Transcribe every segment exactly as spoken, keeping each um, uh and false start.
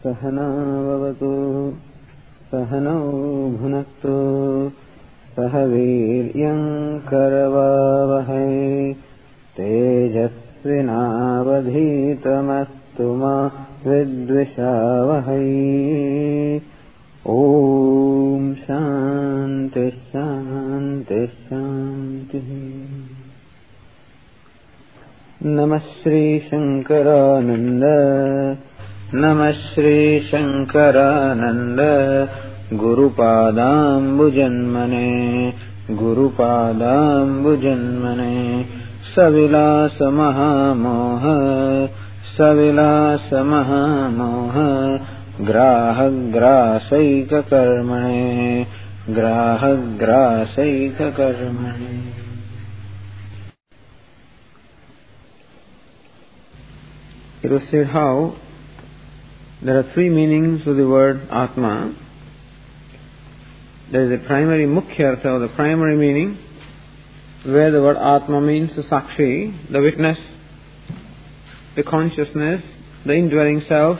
सहना भवतु सहनौ भुनक्तु सह वीर्यं करवावहै तेजस्विनावधीतमस्तु मा विद्विषावहै। ओम शांति शांति शांति। नमः श्री शंकरानंद नमः Shri Shankaranand गुरुपादाम्बुजन्मने गुरुपादाम्बुजन्मने सविलास महामोह सविलास महामोह ग्राहग्रासैककर्मणे ग्राहग्रासैककर्मणे। It was said how there are three meanings to the word Atma. There is a primary mukhya artha, or the primary meaning, where the word Atma means the Sakshi, the witness, the consciousness, the indwelling self.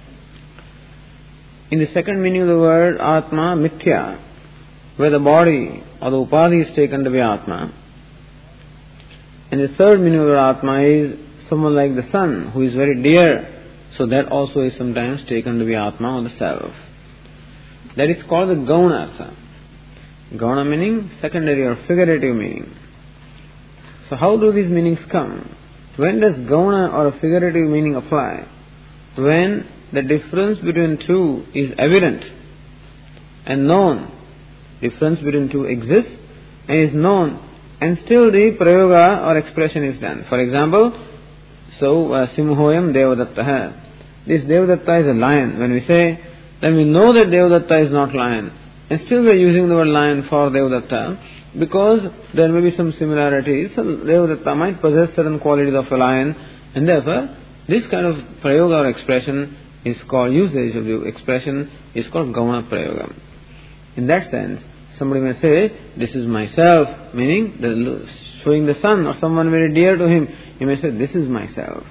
In the second meaning of the word Atma, Mithya, where the body or the Upadhi is taken to be Atma. And the third meaning of the word Atma is someone like the sun who is very dear, so that also is sometimes taken to be Atma or the self. That is called the Gauna Artha. Gauna meaning secondary or figurative meaning. So how do these meanings come? When does Gauna or a figurative meaning apply? When the difference between two is evident and known. Difference between two exists and is known, and still the prayoga or expression is done. For example, so uh, Simhoyam Devadatta. This Devadatta is a lion. When we say, then we know that Devadatta is not lion, and still we are using the word lion for Devadatta because there may be some similarities. So Devadatta might possess certain qualities of a lion, and therefore this kind of prayoga or expression is called, usage of the expression is called Gauna Prayoga. In that sense, somebody may say, this is myself, meaning the, showing the sun or someone very dear to him. He may say, this is myself.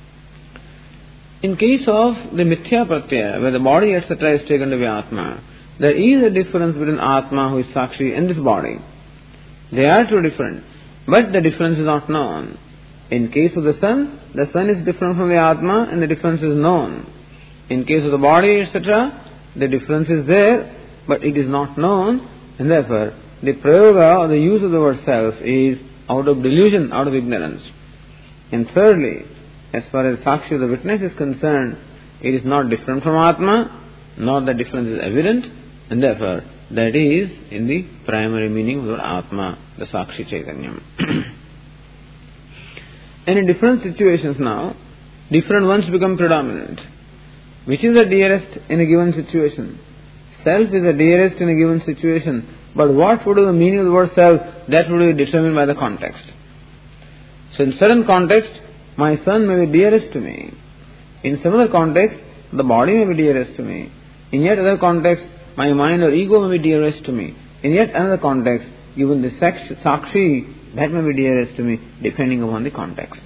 In case of the Mithya Pratyaya, where the body et cetera is taken to be Atma, there is a difference between Atma, who is Sakshi, and this body. They are two different, but the difference is not known. In case of the sun, the sun is different from the Atma, and the difference is known. In case of the body, et cetera, the difference is there, but it is not known, and therefore the prayoga or the use of the word self is out of delusion, out of ignorance. And thirdly, as far as Sakshi, the witness, is concerned, it is not different from Atma, nor the difference is evident, and therefore that is in the primary meaning of the word Atma, the Sakshi Chaitanyam. And in different situations now, different ones become predominant. Which is the dearest in a given situation? Self is the dearest in a given situation, but what would be the meaning of the word self? That would be determined by the context. So in certain context, my son may be dearest to me. In some other context, the body may be dearest to me. In yet other context, my mind or ego may be dearest to me. In yet another context, even the Sakshi, that may be dearest to me, depending upon the context.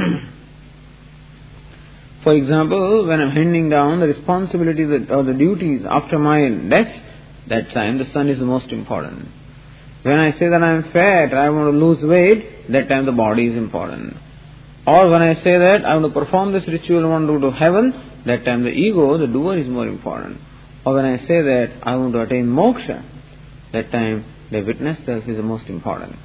For example, when I am handing down the responsibilities or the duties after my death, that time the sun is the most important. When I say that I am fat, I want to lose weight, that time the body is important. Or when I say that I want to perform this ritual, I want to go to heaven, that time the ego, the doer, is more important. Or when I say that I want to attain moksha, that time the witness self is the most important.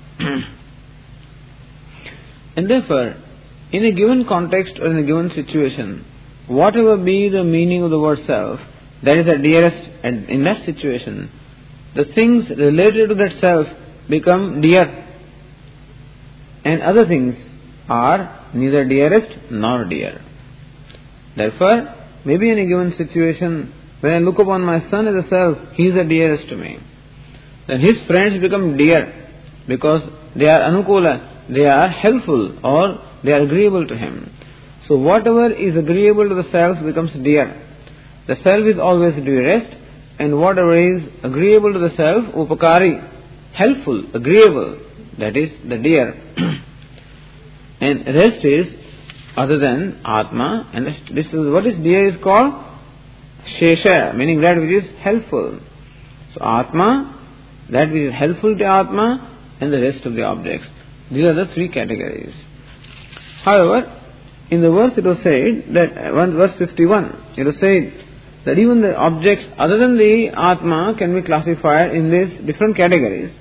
And therefore, in a given context or in a given situation, whatever be the meaning of the word self, that is the dearest, and in that situation, the things related to that self become dear, and other things are neither dearest nor dear. Therefore, maybe in a given situation, when I look upon my son as a self, he is the dearest to me. Then his friends become dear, because they are anukula, they are helpful, or they are agreeable to him. So whatever is agreeable to the self becomes dear. The self is always dearest, and whatever is agreeable to the self, upakari, helpful, agreeable, that is the dear. And rest is other than Atma, and this is what is dear is called Shesha, meaning that which is helpful. So Atma, that which is helpful to Atma, and the rest of the objects. These are the three categories. However, in the verse it was said that, one verse fifty-one, it was said that even the objects other than the Atma can be classified in these different categories.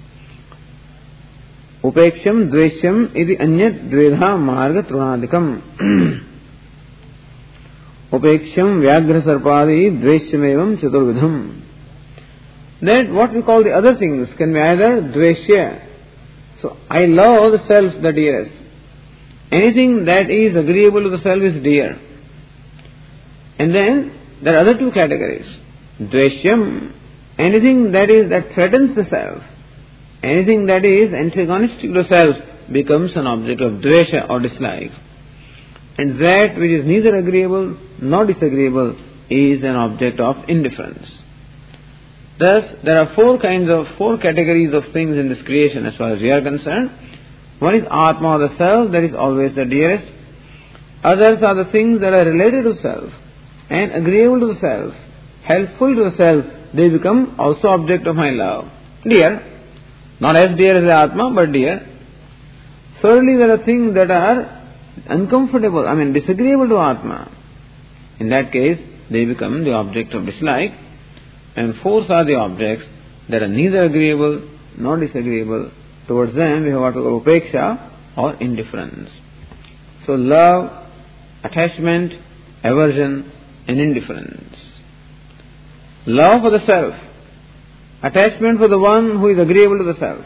Upeksham, Dveshyam, iti anyat dvedha marga trunadikam. Upeksham, Vyagra Sarpadi, Dveshyam evam chaturvidham. That what we call the other things can be either Dveshya. So, I love the self, the dearest. Anything that is agreeable to the self is dear. And then there are other two categories. Dveshyam, anything that is that threatens the self, anything that is antagonistic to the self becomes an object of dvesha or dislike. And that which is neither agreeable nor disagreeable is an object of indifference. Thus, there are four kinds of, four categories of things in this creation as far as we are concerned. One is Atma or the self, that is always the dearest. Others are the things that are related to self and agreeable to the self, helpful to the self. They become also object of my love. Dear. Not as dear as the Atma, but dear. Thirdly, there are things that are uncomfortable, I mean disagreeable to Atma. In that case, they become the object of dislike. And fourth are the objects that are neither agreeable nor disagreeable. Towards them we have what we call upeksha or indifference. So love, attachment, aversion and indifference. Love for the self, attachment for the one who is agreeable to the self,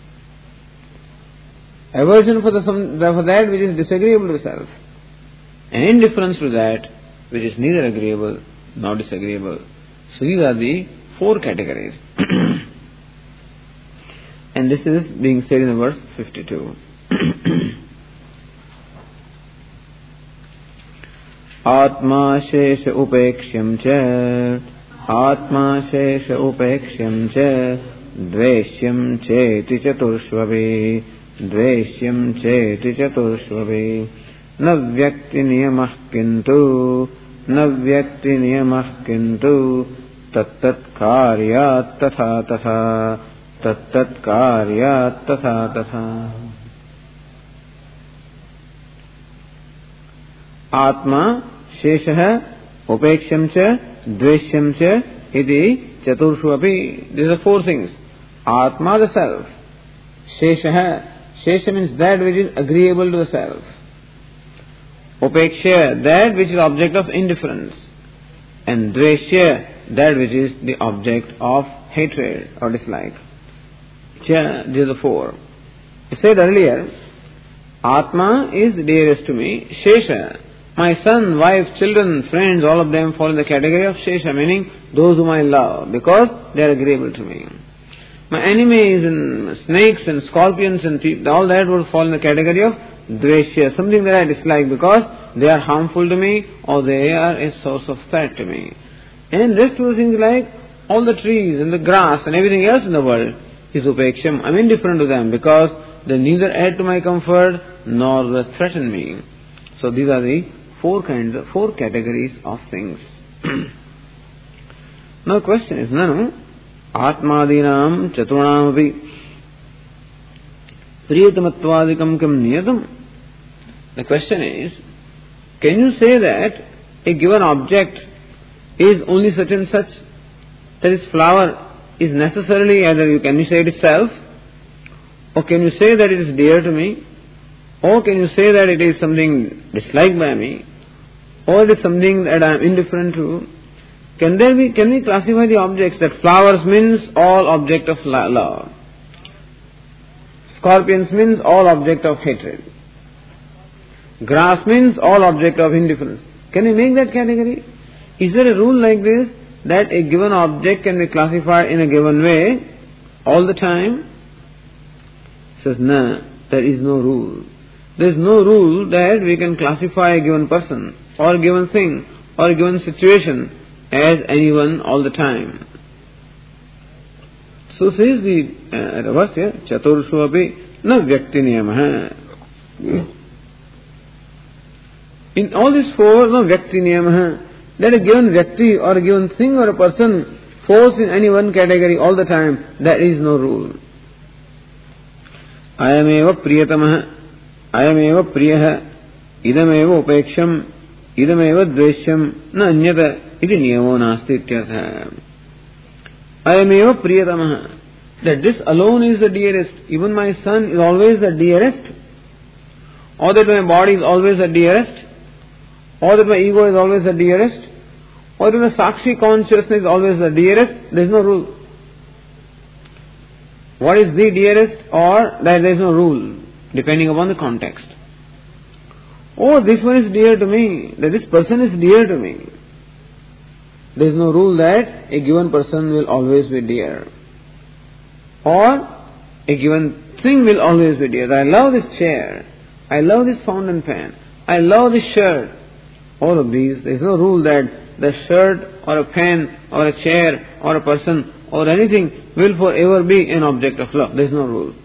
aversion for, the, for that which is disagreeable to the self, and indifference to that which is neither agreeable nor disagreeable. So these are the four categories. And this is being said in the verse fifty-two. Atma shesha upeksham cha, Atma shesha upeksham cha, Dveshyam cheti chaturshvavi, Dveshyam cheti chaturshvavi, Navyakti niyamah kintu, Navyakti niyamah kintu, Tattat karyat tatha tatha, Tattat karyat tatha tatha. Atma shesha upeksham cha, Dveshyam cha, iti chaturshu api. These are four things. Atma, the self. Shesha, shesha means that which is agreeable to the self. Upeksha, that which is object of indifference. And dveshya, that which is the object of hatred or dislike. Cha, these are the four. I said earlier, Atma is dearest to me. Shesha, my son, wife, children, friends, all of them fall in the category of Shesha, meaning those whom I love, because they are agreeable to me. My enemies and snakes and scorpions and people, all that would fall in the category of Dveshya, something that I dislike because they are harmful to me or they are a source of threat to me. And rest of the things like all the trees and the grass and everything else in the world is upeksham. I'm indifferent to them because they neither add to my comfort nor they threaten me. So these are the four kinds of, four categories of things. Now the question is, Nanu, Atmadinam Chaturanapi Priyatamattvadikam kam niyatam. The question is, can you say that a given object is only such and such, that its flower is necessarily either you can you say it itself, or can you say that it is dear to me, or can you say that it is something disliked by me, or it is something that I am indifferent to? Can there be, can we classify the objects that flowers means all object of love, scorpions means all object of hatred, grass means all object of indifference? Can we make that category? Is there a rule like this, that a given object can be classified in a given way all the time? He says, no, there is no rule. There is no rule that we can classify a given person or a given thing or a given situation as anyone all the time. So says the uh, verse here, Chatursu api na vyakti niyamaha. In all these four, no vyakti niyamaha, that a given vyakti or a given thing or a person falls in any one category all the time, there is no rule. Ayameva priyatamah, ayameva priyah, idameva upeksham, idameva dveshyam, na anyata iti niyamo nasti ityartha. Ayameva priyatamah, that this alone is the dearest. Even my son is always the dearest. Or that my body is always the dearest. Or that my ego is always the dearest. Or that the Sakshi consciousness is always the dearest. There is no rule. What is the dearest, or that there is no rule, depending upon the context. Oh, this one is dear to me, that this person is dear to me. There is no rule that a given person will always be dear. Or a given thing will always be dear. I love this chair. I love this fountain pen. I love this shirt. All of these, there is no rule that the shirt or a pen or a chair or a person or anything will forever be an object of love. There is no rule.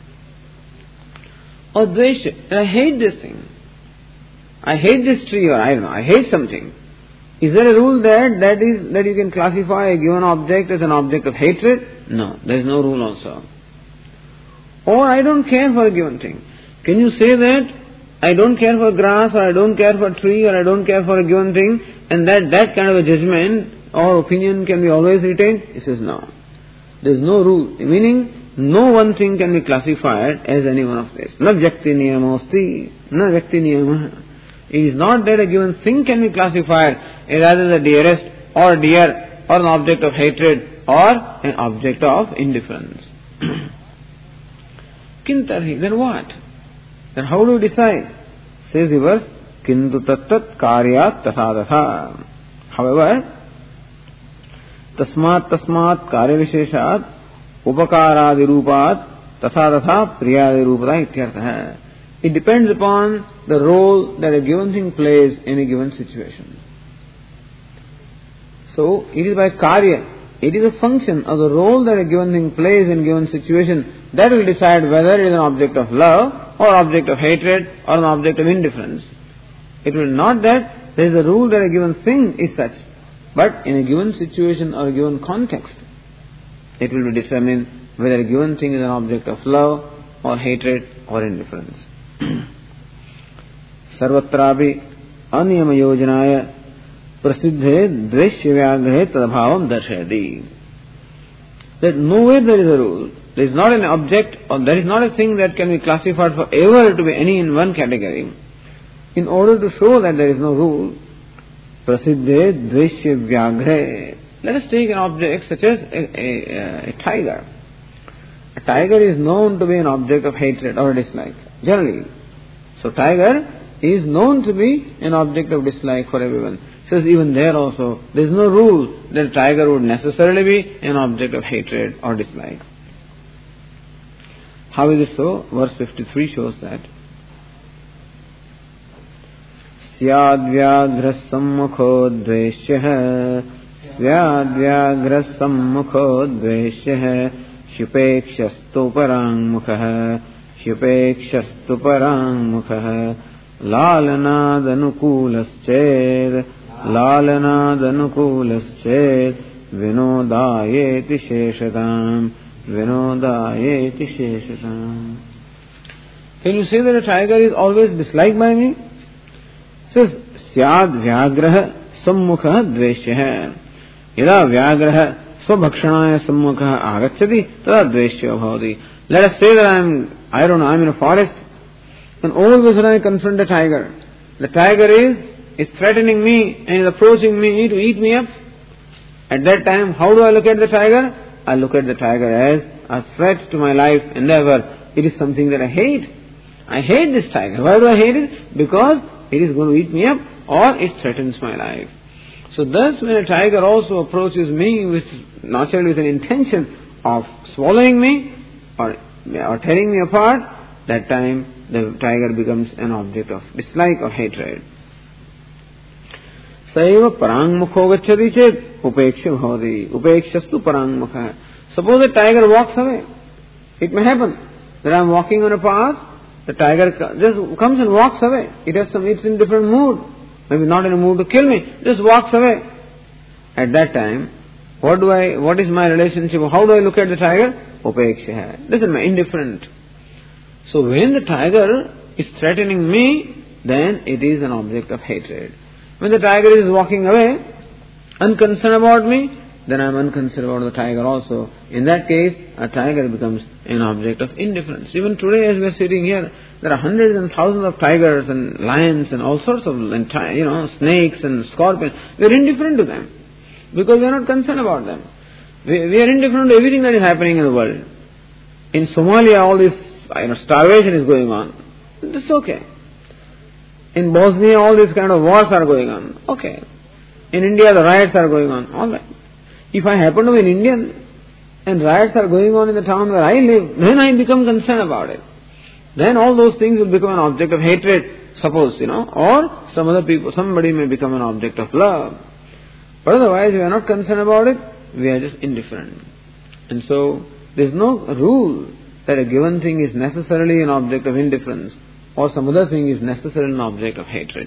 Or dvesha, I hate this thing. I hate this tree, or I don't know, I hate something. Is there a rule that that is that you can classify a given object as an object of hatred? No, there is no rule also. Or I don't care for a given thing. Can you say that I don't care for grass, or I don't care for tree, or I don't care for a given thing, and that that kind of a judgment or opinion can be always retained? He says no. There is no rule. Meaning, no one thing can be classified as any one of these. Na vyakti niyamosti, na vyakti niyamah. It is not that a given thing can be classified as either the dearest or dear or an object of hatred or an object of indifference. Kintarhi, then what? Then how do you decide? Says the verse, Kintu tattat karyat tasadhatha. However, tasmat tasmat karya visheshat upakaradi rupat tasadhatha priyadi rupata ityartha. It depends upon the role that a given thing plays in a given situation. So, it is by karya, it is a function of the role that a given thing plays in a given situation that will decide whether it is an object of love or object of hatred or an object of indifference. It will not that there is a rule that a given thing is such, but in a given situation or a given context, it will be determined whether a given thing is an object of love or hatred or indifference. सर्वत्रापि अनियम योजनाय प्रसिद्धे द्वेष्य व्याघ्रे तदभावम दर्शयति. That nowhere there is a rule. There is not an object or there is not a thing that can be classified forever to be any in one category. In order to show that there is no rule, prasiddhe dveshya vyagre. Let us take an object such as a, a, a tiger. A tiger is known to be an object of hatred or dislike, generally. So tiger is known to be an object of dislike for everyone. So even there also, there is no rule that a tiger would necessarily be an object of hatred or dislike. How is it so? Verse fifty-three shows that. Syad vyaghra sammukho dveshyah Syad vyaghra sammukho dveshyah Shupekshastu parang mukhah Shupekshastu parang mukhah Lalanad anukulasched Lalanad anukulasched Vinodayeti sheshatam Vinodayeti sheshatam. Can you say that a tiger is always disliked by me? It says Syad vyagrah sammukha dveshyah. Yada vyagrah swabhakshanaaya sammukha agacchati tada dveshya bhavati. Let us say that I am, I don't know, I am in a forest, and all of a sudden I confront a tiger. The tiger is, is threatening me and is approaching me to eat me up. At that time, how do I look at the tiger? I look at the tiger as a threat to my life, and therefore it is something that I hate. I hate this tiger. Why do I hate it? Because it is going to eat me up or it threatens my life. So thus when a tiger also approaches me with, naturally with an intention of swallowing me or, or tearing me apart, that time the tiger becomes an object of dislike or hatred. Saiva parang mukho gacchati chet upeksha bhavati. Upekshastu parang mukha. Suppose a tiger walks away. It may happen that I am walking on a path, the tiger just comes and walks away. It has some, it's in different mood. maybe not in a mood to kill me, just walks away. At that time, what do I, what is my relationship, how do I look at the tiger? Upeksha. This is my indifferent. So when the tiger is threatening me, then it is an object of hatred. When the tiger is walking away, unconcerned about me, then I am unconcerned about the tiger also. In that case, a tiger becomes an object of indifference. Even today as we are sitting here, there are hundreds and thousands of tigers and lions and all sorts of, you know, snakes and scorpions. We are indifferent to them because we are not concerned about them. We, we are indifferent to everything that is happening in the world. In Somalia, all this, you know, starvation is going on. It's okay. In Bosnia, all these kind of wars are going on. Okay. In India, the riots are going on. All right. If I happen to be an Indian and riots are going on in the town where I live, then I become concerned about it. Then all those things will become an object of hatred, suppose, you know, or some other people, somebody may become an object of love. But otherwise, we are not concerned about it, we are just indifferent. And so, there is no rule that a given thing is necessarily an object of indifference or some other thing is necessarily an object of hatred.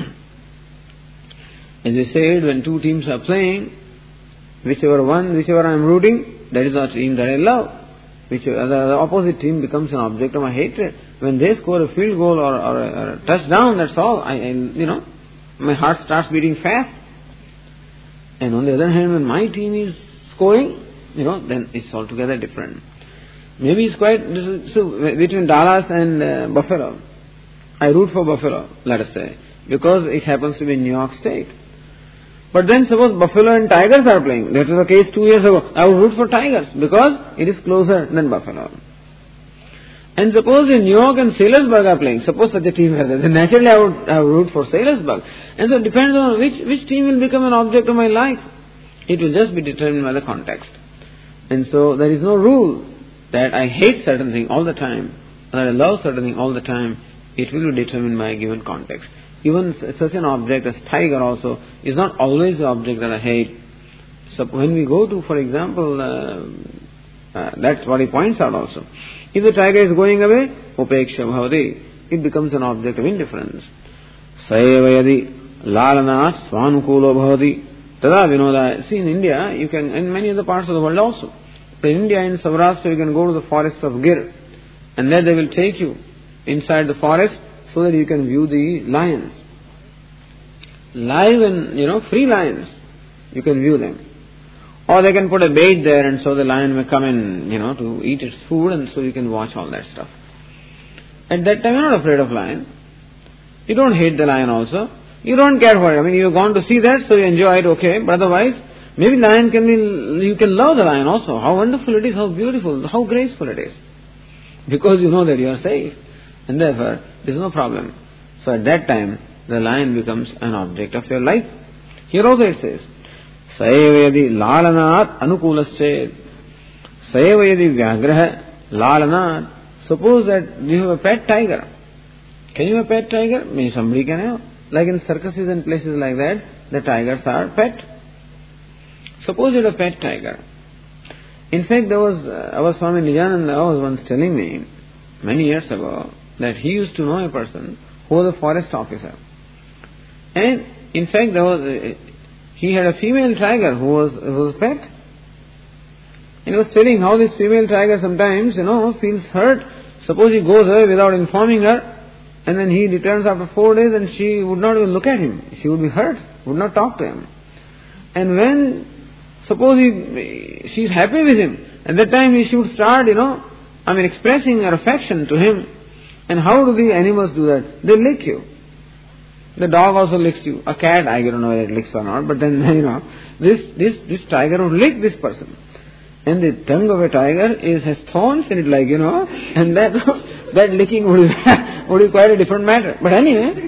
As we said, when two teams are playing, whichever one, whichever I am rooting, that is the team that I love. Whichever the, the opposite team becomes an object of my hatred. When they score a field goal or, or, a, or a touchdown, that's all. I, I, you know, my heart starts beating fast. And on the other hand, when my team is scoring, you know, then it's altogether different. Maybe it's quite so between Dallas and uh, Buffalo. I root for Buffalo, let us say, because it happens to be in New York State. But then suppose Buffalo and Tigers are playing. That was the case two years ago. I would root for Tigers because it is closer than Buffalo. And suppose in New York and Sailorsburg are playing. Suppose such a team were there. Then naturally I would, I would root for Sailorsburg. And so it depends on which, which team will become an object of my like. It will just be determined by the context. And so there is no rule that I hate certain thing all the time, or that I love certain thing all the time. It will be determined by a given context. Even such an object as tiger also is not always the object that I hate. So when we go to, for example, uh, uh, that's what he points out also. If the tiger is going away, upeksha bhavati, it becomes an object of indifference. Sayevayadi lalana swanukulo bhavati tada vinoda. See, in India, you can, in many other parts of the world also. In India, in Saurashtra, you can go to the forest of Gir, and there they will take you inside the forest so that you can view the lions. Live and, you know, free lions. You can view them. Or they can put a bait there and so the lion may come in, you know, to eat its food and so you can watch all that stuff. At that time, you're not afraid of lion. You don't hate the lion also. You don't care for it. I mean, you've gone to see that, so you enjoy it, okay. But otherwise, maybe lion can be, you can love the lion also. How wonderful it is, how beautiful, how graceful it is. Because you know that you are safe. And therefore, there is no problem. So at that time, the lion becomes an object of your life. Here also it says, Sayevayadi lalanat anukulasched. Sayevayadi vyagraha lalanat. Suppose that you have a pet tiger. Can you have a pet tiger? Maybe somebody can have. Like in circuses and places like that, the tigers are pet. Suppose you have a pet tiger. In fact, there was, uh, our Swami Nijananda was once telling me, many years ago, that he used to know a person who was a forest officer. And in fact, there was a, he had a female tiger who was, who was a pet. And he was telling how this female tiger sometimes, you know, feels hurt. Suppose he goes away without informing her, and then he returns after four days and she would not even look at him. She would be hurt, would not talk to him. And when, suppose he, she is happy with him, at that time he should start, you know, I mean expressing her affection to him. And how do the animals do that? They lick you. The dog also licks you. A cat, I don't know whether it licks or not, but then, you know, this, this, this tiger would lick this person. And the tongue of a tiger is, has thorns in it, like, you know, and that, that licking would be, would be quite a different matter. But anyway,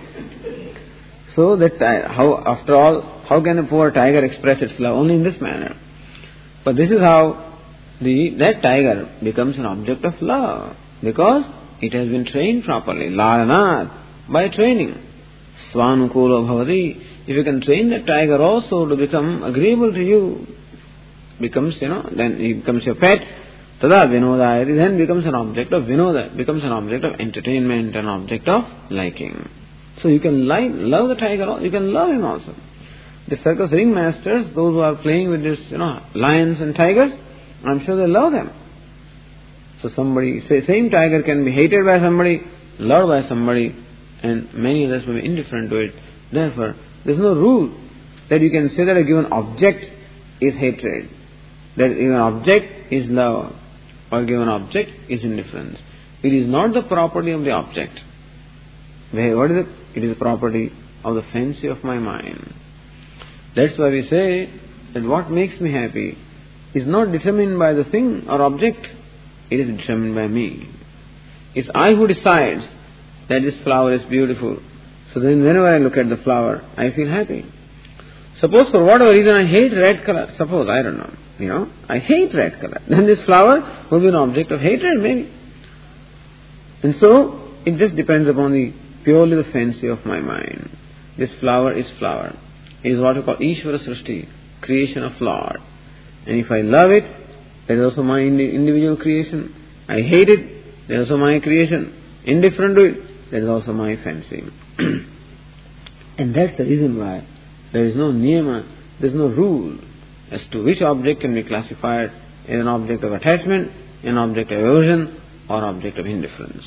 so that, how, after all, how can a poor tiger express its love? Only in this manner. But this is how the, that tiger becomes an object of love. Because it has been trained properly. Lalanat, by training. Swanukulo bhavati. If you can train the tiger also to become agreeable to you, becomes, you know, then he becomes your pet. Tada vinodayati, then becomes an object of vinoda, becomes an object of entertainment, an object of liking. So you can like, love the tiger, you can love him also. The circus ringmasters, those who are playing with this, you know, lions and tigers, I'm sure they love them. So somebody, say, same tiger can be hated by somebody, loved by somebody, and many others may be indifferent to it. Therefore, there's no rule that you can say that a given object is hatred, that a given object is love, or a given object is indifference. It is not the property of the object. What is it? It is the property of the fancy of my mind. That's why we say that what makes me happy is not determined by the thing or object, it is determined by me. It's I who decides that this flower is beautiful. So then whenever I look at the flower, I feel happy. Suppose for whatever reason I hate red color, suppose, I don't know, you know, I hate red color, then this flower will be an object of hatred maybe. And so, it just depends upon the purely the fancy of my mind. This flower is flower. It is what we call Ishvara Srishti, creation of Lord. And if I love it, that is also my individual creation. I hate it, that is also my creation. Indifferent to it, that is also my fancy. And that's the reason why there is no niyama, there is no rule as to which object can be classified as an object of attachment, an object of aversion, or object of indifference.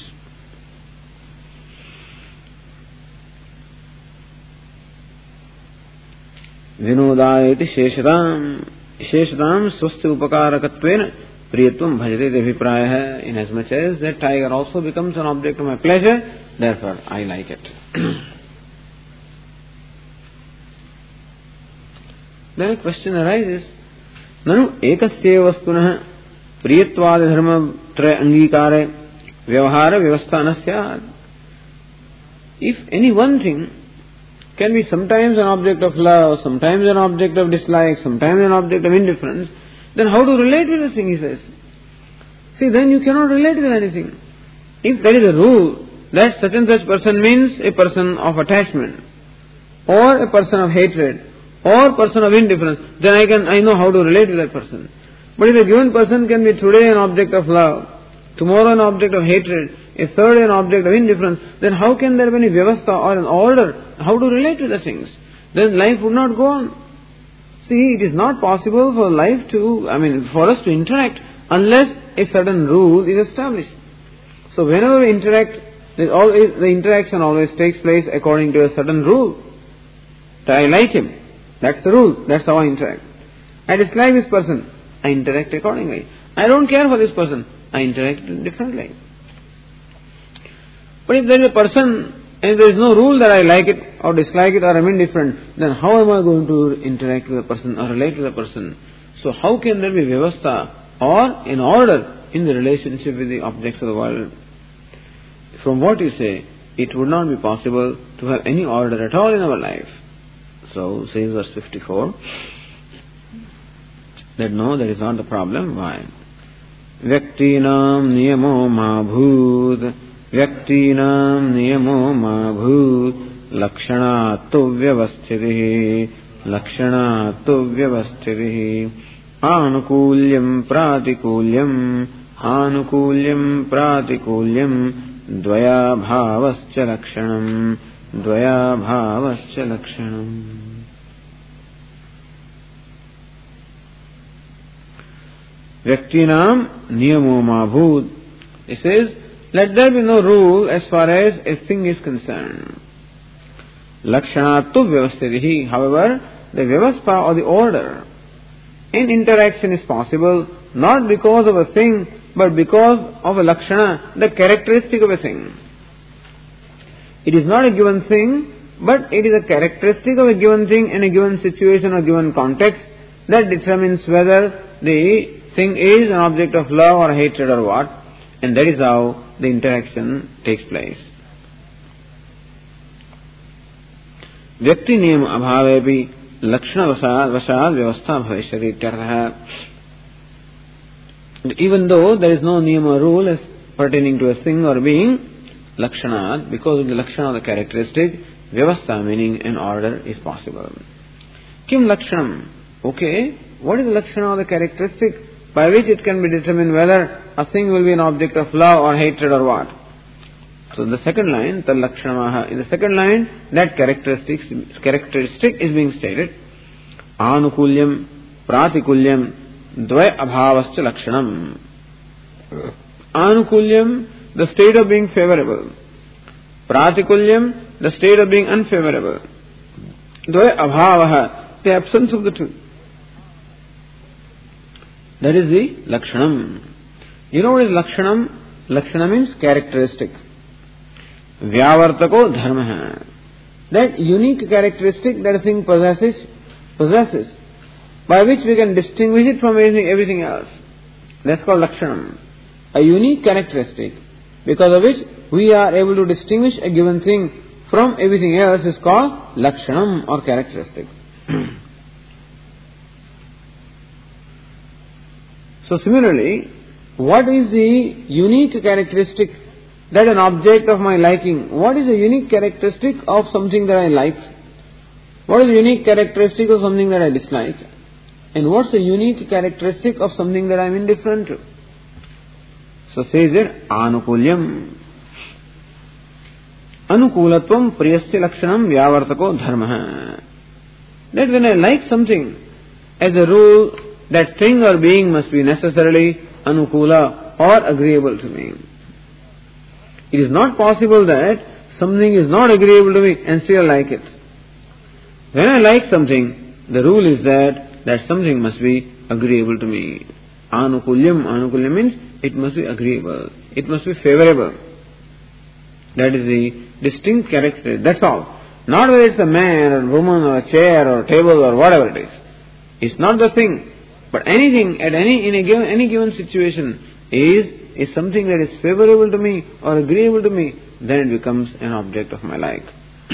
Vinodayati sheshatam sheshatam swasti upakarakattvena priyatvam bhajate vipraya. In as much as that tiger also becomes an object of my pleasure, therefore I like it. Then a question arises, Nanu ekasya vastunah priyatvad dharma traya angikare vyavahara vyavastha nasyad. If any one thing can be sometimes an object of love, sometimes an object of dislike, sometimes an object of indifference, then how to relate with this thing, he says. See, then you cannot relate with anything. If there is a rule that such and such person means a person of attachment, or a person of hatred, or person of indifference, then I can I know how to relate with that person. But if a given person can be today an object of love, tomorrow an object of hatred, a third an object of indifference, then how can there be any vyavastha or an order how to relate to the things? Then life would not go on. See, it is not possible for life to, I mean, for us to interact unless a certain rule is established. So whenever we interact, always, the interaction always takes place according to a certain rule. So I like him. That's the rule. That's how I interact. I dislike this person. I interact accordingly. I don't care for this person. I interact differently. But if there is a person and there is no rule that I like it or dislike it or am indifferent, then how am I going to interact with a person or relate with a person? So how can there be vyavastha or an order in the relationship with the objects of the world? From what you say, it would not be possible to have any order at all in our life. So, says verse fifty-four, that no, that is not the problem. Why? Vyaktinam niyamo ma bhud, vyaktinam niyamo ma bhud, lakshana tu vyavasthirihi, lakshana tu vyavasthirihi, anukulyam pratikulyam, anukulyam pratikulyam, dvaya bhavascha lakshanam, dvaya bhavascha lakshanam. Vyaktinam niyamo ma bhud. It says, let there be no rule as far as a thing is concerned. Lakshanatu vyavasthirihi. However, the vyavastha or the order in interaction is possible not because of a thing, but because of a lakshana, the characteristic of a thing. It is not a given thing, but it is a characteristic of a given thing in a given situation or given context that determines whether the thing is an object of love or hatred or what, and that is how the interaction takes place. Vyakti niyam abhavepi lakshana vasad vasad vyavastha bhavishyati ityartha. Even though there is no niyama rule as pertaining to a thing or being, lakshana, because of the lakshana of the characteristic, vyavastha meaning an order is possible. Kim lakshanam? Okay, what is the lakshana of the characteristic by which it can be determined whether a thing will be an object of love or hatred or what? So in the second line, tal lakshanamaha, in the second line, that characteristic, characteristic is being stated. Anukulyam, pratikulyam, dvaya abhavascha lakshanam. Anukulyam, the state of being favorable. Pratikulyam, the state of being unfavorable. Dvaya abhavaha, the absence of the two. That is the lakshanam. You know what is lakshanam? Lakshana means characteristic. Vyavartako dharma. That unique characteristic that a thing possesses, possesses, by which we can distinguish it from anything, everything else. That's called lakshanam. A unique characteristic, because of which we are able to distinguish a given thing from everything else, is called lakshanam or characteristic. So similarly, what is the unique characteristic that an object of my liking, what is the unique characteristic of something that I like? What is the unique characteristic of something that I dislike? And what's the unique characteristic of something that I am indifferent to? So says it, anukulyam. Anukulatvam priyasya lakshanam vyavartako dharma. That when I like something, as a rule, that thing or being must be necessarily anukula or agreeable to me. It is not possible that something is not agreeable to me and still I like it. When I like something, the rule is that that something must be agreeable to me. Anukulyam, anukulyam means it must be agreeable. It must be favorable. That is the distinct character. That's all. Not whether it's a man or a woman or a chair or a table or whatever it is. It's not the thing. But anything at any in a given any given situation is is something that is favorable to me or agreeable to me, then it becomes an object of my like.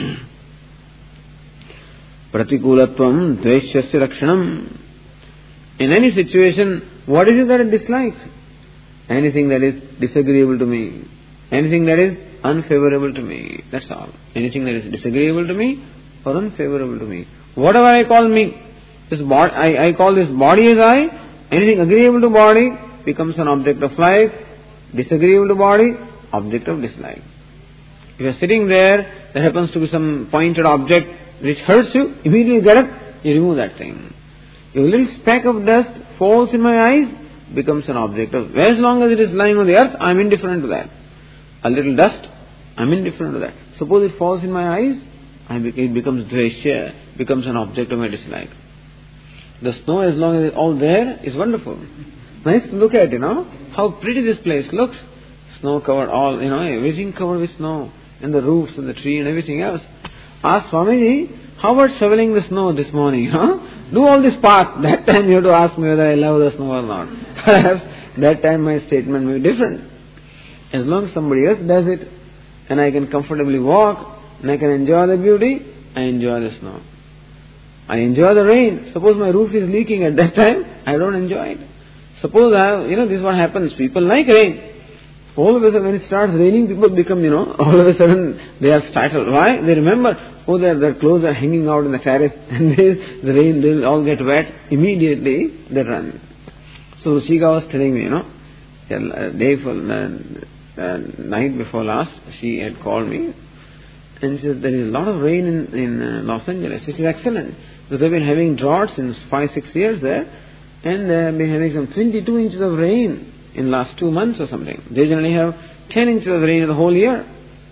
Pratikulatvam dveshyasya lakshanam. In any situation, what is it that I dislike? Anything that is disagreeable to me. Anything that is unfavorable to me. That's all. Anything that is disagreeable to me or unfavorable to me. Whatever I call me, this body, I, I call this body as I. Anything agreeable to body becomes an object of like. Disagreeable to body, object of dislike. If you are sitting there, there happens to be some pointed object which hurts you, immediately get up, you remove that thing. If a little speck of dust falls in my eyes, becomes an object of, as long as it is lying on the earth, I am indifferent to that. A little dust, I am indifferent to that. Suppose it falls in my eyes, I be, it becomes dveshya, becomes an object of my dislike. The snow, as long as it's all there, is wonderful. Nice to look at, you know. How pretty this place looks. Snow covered all, you know, everything covered with snow. And the roofs and the tree and everything else. Ask Swamiji, how about shoveling the snow this morning, you know? Do all this path. That time you have to ask me whether I love the snow or not. Perhaps that time my statement may be different. As long as somebody else does it, and I can comfortably walk, and I can enjoy the beauty, I enjoy the snow. I enjoy the rain. Suppose my roof is leaking at that time, I don't enjoy it. Suppose I have, you know, this is what happens. People like rain. All of a sudden when it starts raining, people become, you know, all of a sudden they are startled. Why? They remember, oh, their, their clothes are hanging out in the terrace and they, the rain, they will all get wet. Immediately they run. So Ruchika was telling me, you know, the day for, uh, uh, night before last, she had called me and she said, there is a lot of rain in, in uh, Los Angeles, which is excellent. Because they've been having drought since five, six years there. And they have been having some twenty-two inches of rain in last two months or something. They generally have ten inches of rain in the whole year.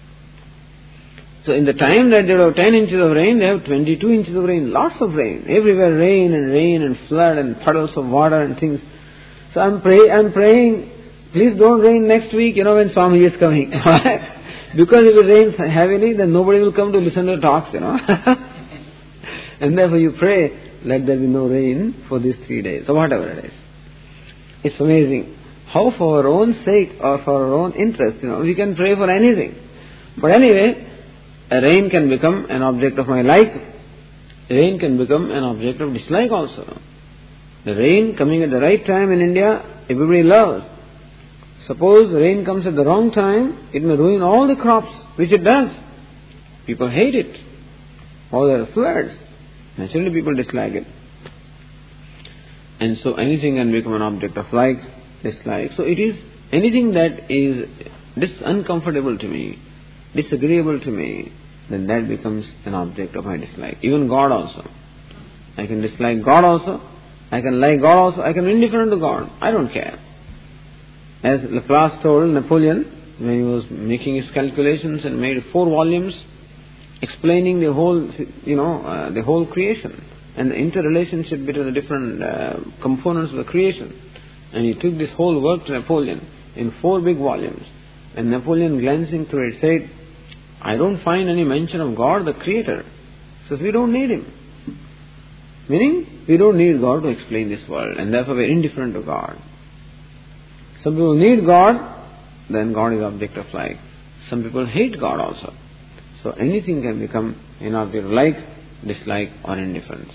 So in the time that they have ten inches of rain, they have twenty-two inches of rain. Lots of rain. Everywhere rain and rain and flood and puddles of water and things. So I'm, pray, I'm praying, please don't rain next week, you know, when Swami is coming. Because if it rains heavily, then nobody will come to listen to the talks, you know. And therefore you pray, let there be no rain for these three days, or whatever it is. It's amazing how for our own sake or for our own interest, you know, we can pray for anything. But anyway, a rain can become an object of my like. Rain can become an object of dislike also. The rain coming at the right time in India, everybody loves. Suppose the rain comes at the wrong time, it may ruin all the crops, which it does. People hate it. Or there are floods. Naturally people dislike it. And so anything can become an object of like, dislike. So it is anything that is this uncomfortable to me, disagreeable to me, then that becomes an object of my dislike. Even God also. I can dislike God also, I can like God also, I can be indifferent to God. I don't care. As Laplace told Napoleon when he was making his calculations and made four volumes explaining the whole, you know, uh, the whole creation and the interrelationship between the different uh, components of the creation. And he took this whole work to Napoleon in four big volumes. And Napoleon, glancing through it, said, I don't find any mention of God, the Creator. He says, we don't need Him. Meaning, we don't need God to explain this world, and therefore we are indifferent to God. Some people need God, then God is object of like. Some people hate God also. So anything can become an object of like, dislike or indifference.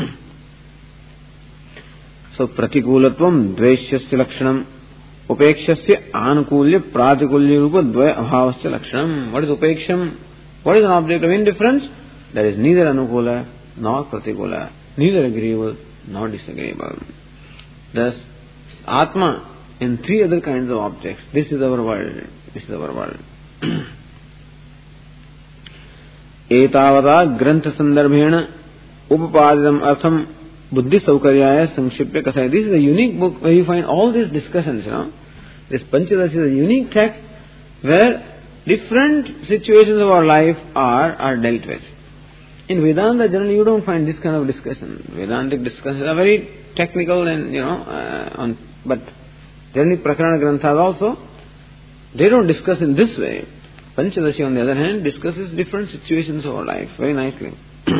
So pratikulatvam dveshyasya lakshanam upekshasya anukulya pratikulya rupa dvaya abhavasya lakshanam. What is upeksham? What is an object of indifference? That is neither anukula nor pratikula, neither agreeable nor disagreeable. Thus, Atma and three other kinds of objects. This is our world. This is our world. Etavata grantha sandarbhena upapadidam artham buddhi saukaryaya sanshipya kasaya. This is a unique book where you find all these discussions, you know. This Panchadasi is a unique text where different situations of our life are, are dealt with. In Vedanta, generally you don't find this kind of discussion. Vedantic discussions are very technical and, you know, uh, on, but generally Prakarana Granthas also, they don't discuss in this way. Panchadasi, on the other hand, discusses different situations of our life very nicely.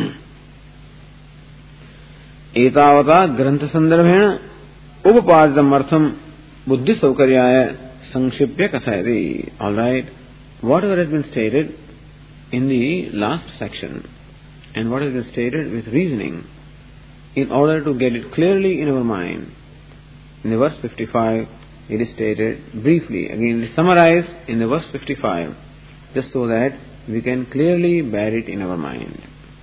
Etavata grantha sandarbhena upapadidam artham buddhi saukaryaya sanshipya kasayati. Alright, whatever has been stated in the last section and what has been stated with reasoning, in order to get it clearly in our mind, in the verse fifty-five, it is stated briefly. Again, it is summarized in the verse fifty-five, just so that we can clearly bear it in our mind.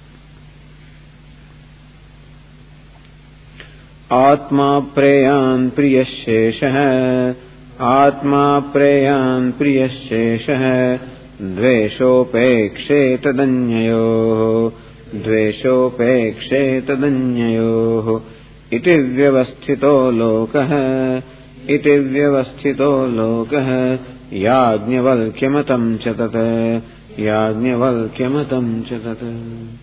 Atma preyan priyasheshah, Atma preyan priyasheshah, dveshopekshe tadanyayoh, dveshopekshe tadanyayoh, iti vyavasthito lokah, iti vyavasthito lokah, yajñavalkyamatam chatat, yajñavalkyamatam chatat.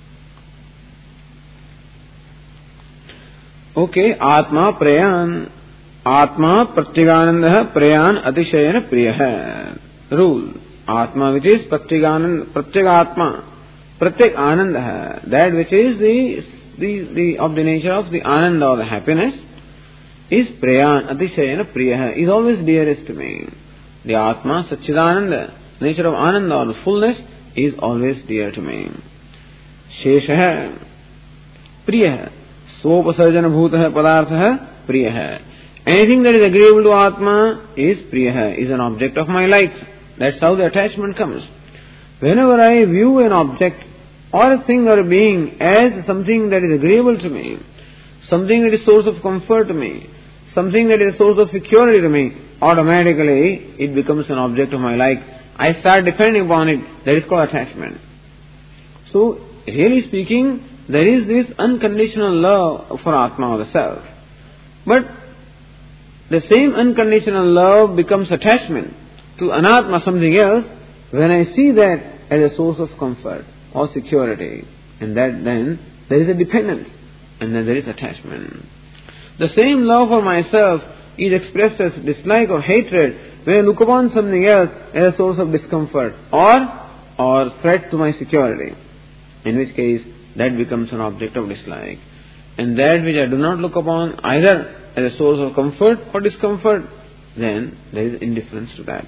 Okay, Atma Prayan. Atma Pratyagananda Prayan Atishayana Priyaha. Rule. Atma which is Pratyagananda, Pratyagatma. Pratyak Ananda. That which is the, the, the of the nature of the Ananda or the happiness is Prayan Atishayana Priyaha. Is always dearest to me. The Atma Satchidananda, nature of Ananda or the fullness, is always dear to me. Sheshaha Priyaha. Swopasarjana bhutah padartha priyaha. Anything that is agreeable to Atma is priyaha, is an object of my like. That's how the attachment comes. Whenever I view an object or a thing or a being as something that is agreeable to me, something that is source of comfort to me, something that is a source of security to me, automatically it becomes an object of my like. I start depending upon it. That is called attachment. So, really speaking, there is this unconditional love for Atma or the Self. But the same unconditional love becomes attachment to Anatma, something else, when I see that as a source of comfort or security. And that then there is a dependence and then there is attachment. The same love for myself is expressed as dislike or hatred when I look upon something else as a source of discomfort or, or threat to my security. In which case, that becomes an object of dislike. And that which I do not look upon either as a source of comfort or discomfort, then there is indifference to that.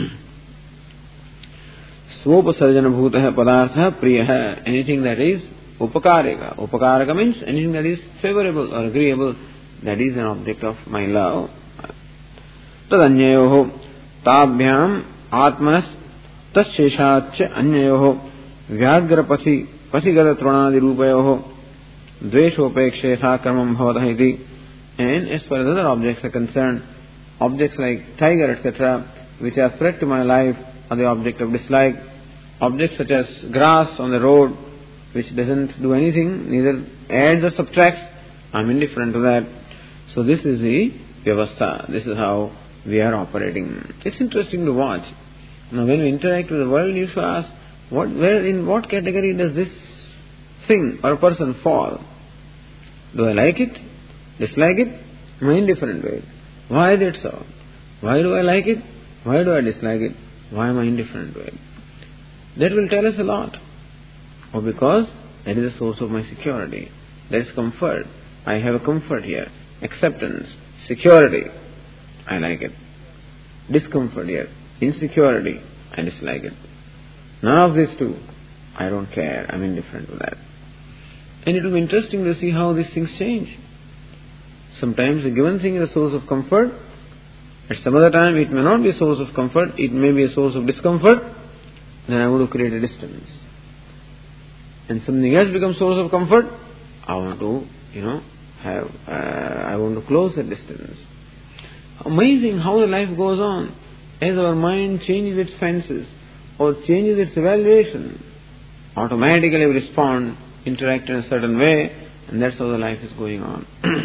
Swopasarjana bhutah padartha priyaha. Anything that is upakarika. Upakarika means anything that is favorable or agreeable, that is an object of my love. Tadanyayoho tabhyam atmanas tassheshacha anyayoho vyagrapathi Pasigata Tronadi Rupayoho Dveshopekshe Sakramam Bhavatah iti. And as far as other objects are concerned, objects like tiger, et cetera, which are threat to my life, are the object of dislike. objects such as grass on the road, which doesn't do anything, neither adds or subtracts, I'm indifferent to that. So this is the vyavastha. This is how we are operating. It's interesting to watch. Now when we interact with the world, you should ask, what, where, in what category does this thing or person fall? Do I like it? Dislike it? Am I indifferent to it? Why is it so? Why do I like it? Why do I dislike it? Why am I indifferent to it? That will tell us a lot. Or because that is the source of my security. That is comfort. I have a comfort here. Acceptance. Security. I like it. Discomfort here. Insecurity. I dislike it. None of these two. I don't care. I'm indifferent to that. And it will be interesting to see how these things change. Sometimes a given thing is a source of comfort. At some other time it may not be a source of comfort. It may be a source of discomfort. Then I want to create a distance. And something else becomes source of comfort. I want to, you know, have, uh, I want to close the distance. Amazing how the life goes on. As our mind changes its fences or changes its evaluation, automatically we respond, interact in a certain way, and that's how the life is going on.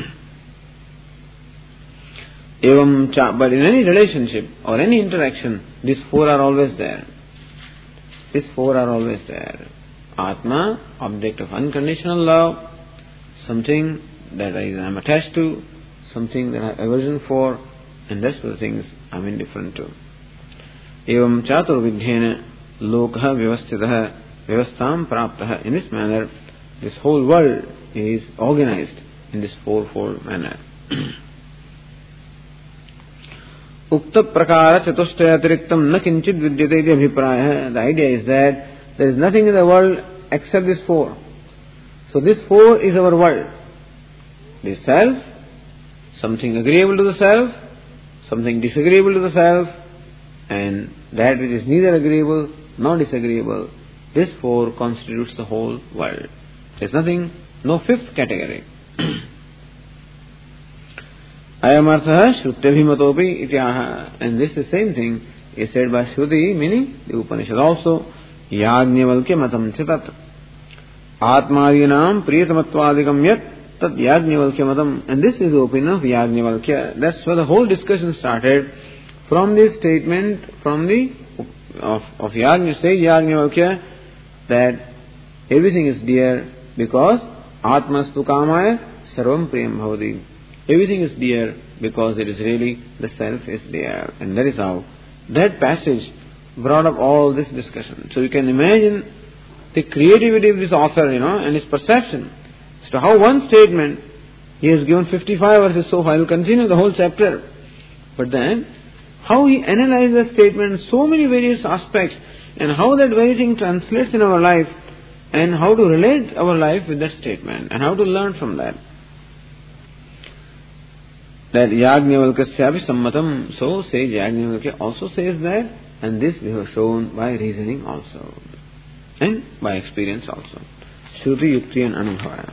Evam cha, but in any relationship or any interaction, these four are always there. These four are always there. Atma, object of unconditional love, something that I am attached to, something that I have aversion for, and rest of the things I am indifferent to. Evam chaturvidhyena lokah vyavastitah vyavastam praptah. In this manner, this whole world is organized in this fourfold manner. Ukta prakara chatushthaya atiriktam na kinchit vidyate iti abhipraya. The idea is that there is nothing in the world except this four. So this four is our world. The self, something agreeable to the self, something disagreeable to the self, and that which is neither agreeable nor disagreeable. This four constitutes the whole world. There is nothing, no fifth category. Ayamartha Shrutyabhimatopi ityaha. And this is the same thing is said by Shruti, meaning the Upanishad also. Yajnavalkya matam chitat. Atmadinam priyatamattvadikam yat tat Yajnavalkya matam. And this is the opinion of Yajnavalkya. That's where the whole discussion started. From this statement, from the of, of Yajna, say Yajnavalkya, that everything is dear because Atmastu kamaya sarvam priyam bhavati. Everything is dear because it is really the self is dear. And that is how that passage brought up all this discussion. So you can imagine the creativity of this author, you know, and his perception as to how one statement, he has given fifty-five verses so far, I will continue the whole chapter. But then, how he analyzed the statement in so many various aspects, and how that very thing translates in our life, and how to relate our life with that statement, and how to learn from that. That Yajnavalkasyapi sammatam, so says Yajnavalkya also says that, and this we have shown by reasoning also, and by experience also. Shruti, Yukti and Anubhava.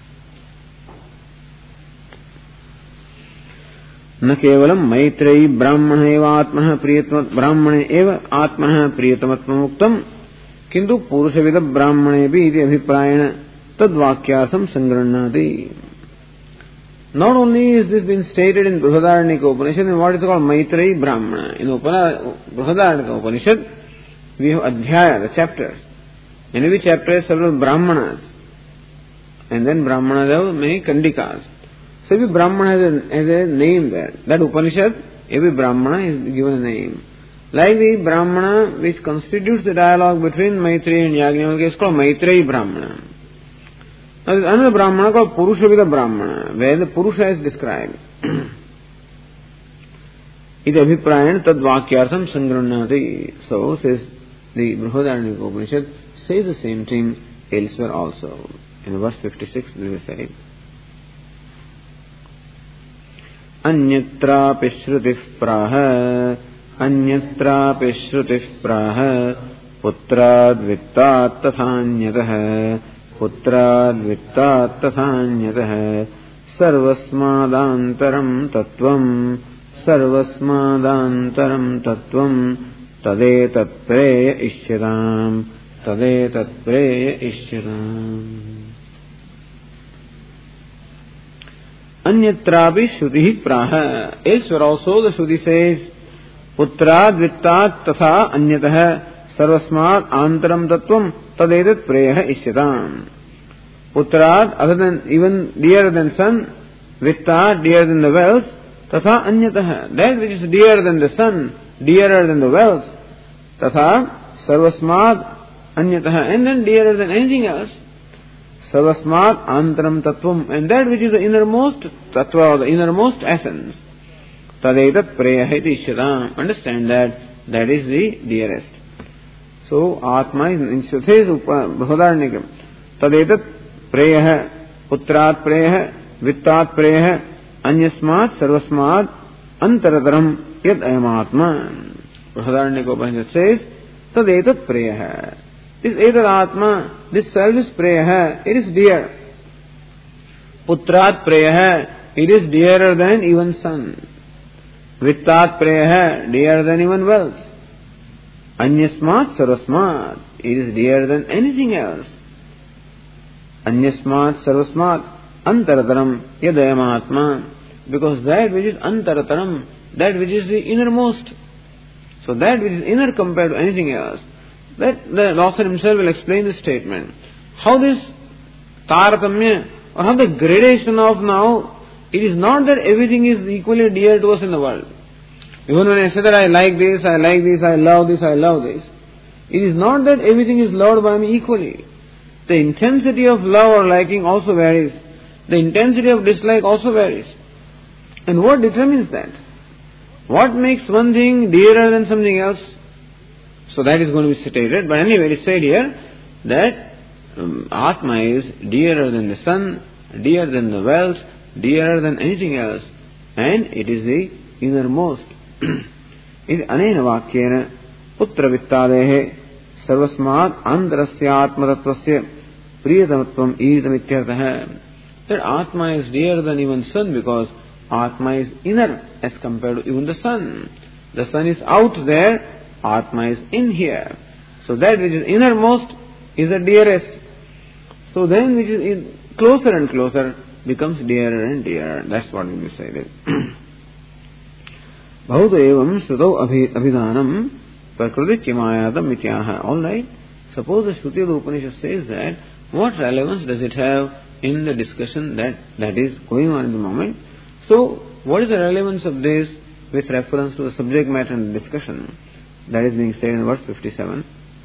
न केवलं मैत्रेयी ब्राह्मण एव आत्मनः प्रियतम ब्राह्मणे एव आत्मनः प्रियतमत्वम् उक्तम् किन्तु पुरुषविद ब्राह्मणेऽपि इति अभिप्रायेण तद्वाक्यार्थं संगृह्णाति. Not only is this been stated in Brihadaranyaka Upanishad, in what is called Maitreyi Brahmana. In Brihadaranyaka Upanishad, we have Adhyaya, the chapters. In every chapter, several Brahmanas. And then Brahmanas have many Kandikas. So every Brahmana has a, has a name there. That Upanishad, every Brahmana is given a name. Like the Brahmana which constitutes the dialogue between Maitreyi and Yajnavalkya is called Maitreyi Brahmana. Now there is another Brahmana called Purushavida Brahmana, where the Purusha is described. Iti abhiprayan tad vakyartham sangrunati. So says the Brihadaranyaka Upanishad, says the same thing elsewhere also. In verse fifty-six we will say, अन्यत्रापि श्रुतिः प्राह अन्यत्रापि श्रुतिः प्राह पुत्राद् वित्तात् तथान्यतः पुत्राद् वित्तात् तथान्यतः सर्वस्मादान्तरं तत्त्वं सर्वस्मादान्तरं तत्त्वं tadetat preya ishyatam, tadetat preya ishyatam. Anyatrapi Shruti praha. Elsewhere also the Shruti says, Putrad vittat tatha anyatah sarvasmat antaram tattvam tadetat preya ishyatam. Putrad, other than, even dearer than son, vittat, dearer than the wealth, tatha anyatah, that which is dearer than the son, dearer than the wealth, tatha sarvasmat anyatah, and then dearer than anything else, sarvasmat antaram tattvam, and that which is the innermost tattva, or the innermost essence, tadetat preya ishyatam. Understand that that is the dearest. So Atma is in Shrutis Bhadaranyakam. Tadetat preya, putrat preya, vittat preya, anyasmat sarvasmat antarataram yad ayamatma. Bhadaranyaka Upanishad says, tadetat preya. This etat atma, this self is preya, it is dear. Putrat preya, it is dearer than even son. Vittat preya, dearer than even wealth. Anyasmat sarvasmat, it is dearer than anything else. Anyasmat sarvasmat antarataram yadayamatma, because that which is antarataram, that which is the innermost, so that which is inner compared to anything else, that the author himself will explain this statement. How this taratamya, or how the gradation of now, it is not that everything is equally dear to us in the world. Even when I say that I like this, I like this, I love this, I love this, it is not that everything is loved by me equally. The intensity of love or liking also varies. The intensity of dislike also varies. And what determines that? What makes one thing dearer than something else? So that is going to be stated. But anyway, it is said here that um, Atma is dearer than the sun, dearer than the wealth, dearer than anything else. And it is the innermost. Iti anena vakyena putra vittadehe sarvasmat antarasya atma tattvasya priyatamatvam idam ityartah. That Atma is dearer than even sun because Atma is inner as compared to even the sun. The sun is out there, Atma is in here. So that which is innermost is the dearest. So then which is in closer and closer becomes dearer and dearer. That's what we decided. Bhauto evam shrutau abhidanam prakriti chimayadam mityaha. Alright. Suppose the Shruti of the Upanishad says that, what relevance does it have in the discussion that, that is going on in the moment? So, what is the relevance of this with reference to the subject matter and the discussion? That is being said in verse fifty-seven.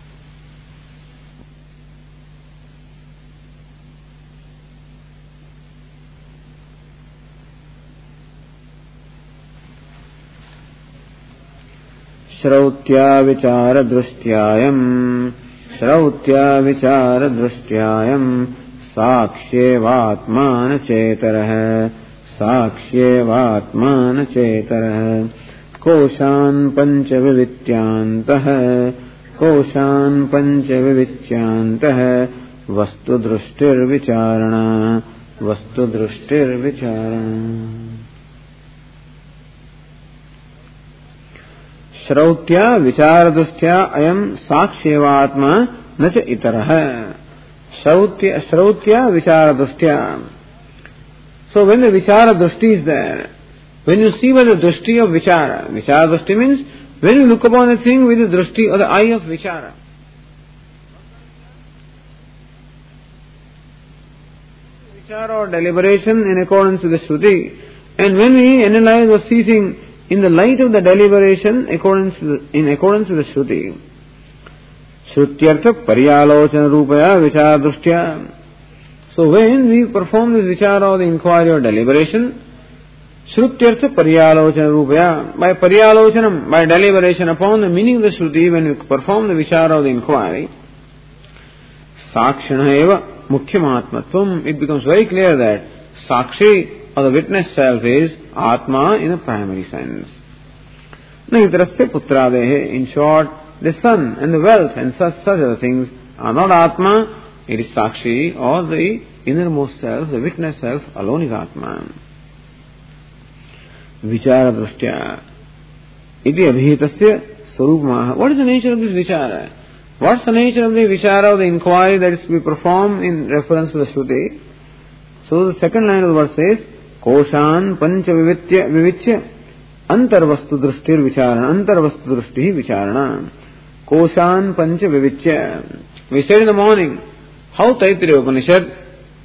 Shrautya vichara drushyayam, Shrautya vichara drushyayam, Sakshevatmana chetarah, Sakshevatmana chetarah, Koshan pancha vivityantah, Koshan pancha vivityantah, Vastu drushtir vicharana, Vastu drushtir vicharana. Shrautya vicharadustya ayam sakshevatma nacha itarah. Shrautya, Shrautya vicharadustya. So when the vichara drushti is there, when you see by the drushti of vichara, vichara drushti means when you look upon a thing with the drushti or the eye of vichara. Vichara or deliberation in accordance with the Shruti. And when we analyze or see things in the light of the deliberation accordance with the, in accordance with the Shruti, Shrutyartha paryalochana rupaya vicharadrushtya. So when we perform this vichara or the inquiry or deliberation, Shrutyartha paryalochana rupaya, by paryalochanam, by deliberation upon the meaning of the Shruti, when we perform the vichara or the inquiry, sakshana eva mukhyamatmatvam, it becomes very clear that sakshi or the witness self is Atma in a primary sense. Nahitarasya putradehe, in short, the son and the wealth and such, such other things are not Atma, it is Sakshi or the innermost self, the witness self alone is Atma. Vichara drushtya iti abhihitasya Sarupamaha. What is the nature of this vichara? What's the nature of the vichara, of the inquiry that is to be performed in reference to the Shruti? So the second line of the verse says, Koshan pancha vivitya vivitya antarvastu drishtir vicharana antarvastu drishti vicharana. Koshan pancha vivitya. We said in the morning how Taittiriya Upanishad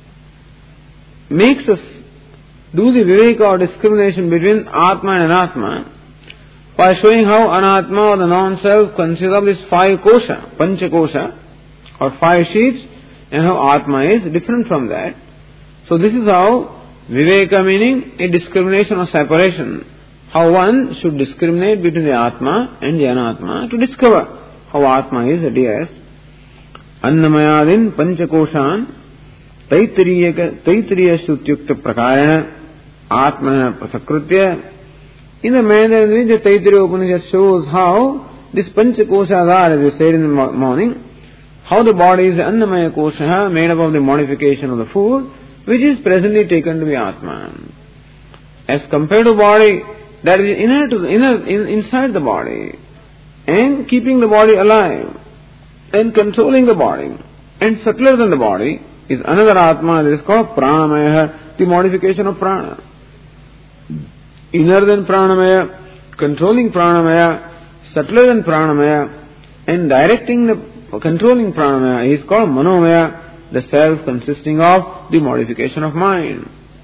makes us do the viveka or discrimination between Atma and Anatma by showing how Anatma or the non-self consists of these five kosha, pancha kosha or five sheets, and how Atma is different from that. So this is how viveka, meaning a discrimination or separation, how one should discriminate between the Atma and the Anatma to discover how Atma is the dearest. Annamayadin panchakoshan Taittiriya Taittiriya Shrutyukta Prakarana Atmana Prasakritya. In the manner in which the Taittiriya Upanishad shows how this panchakoshas are, as we said in the morning, how the body is the Annamaya kosha, made up of the modification of the food, which is presently taken to be Atman. As compared to body that is inner to the inner in, inside the body, and keeping the body alive, and controlling the body, and subtler than the body, is another Atma that is called Pranamaya, the modification of Prana. Inner than Pranamaya, controlling Pranamaya, subtler than Pranamaya, and directing the controlling Pranamaya is called Manomaya, the self consisting of the modification of mind.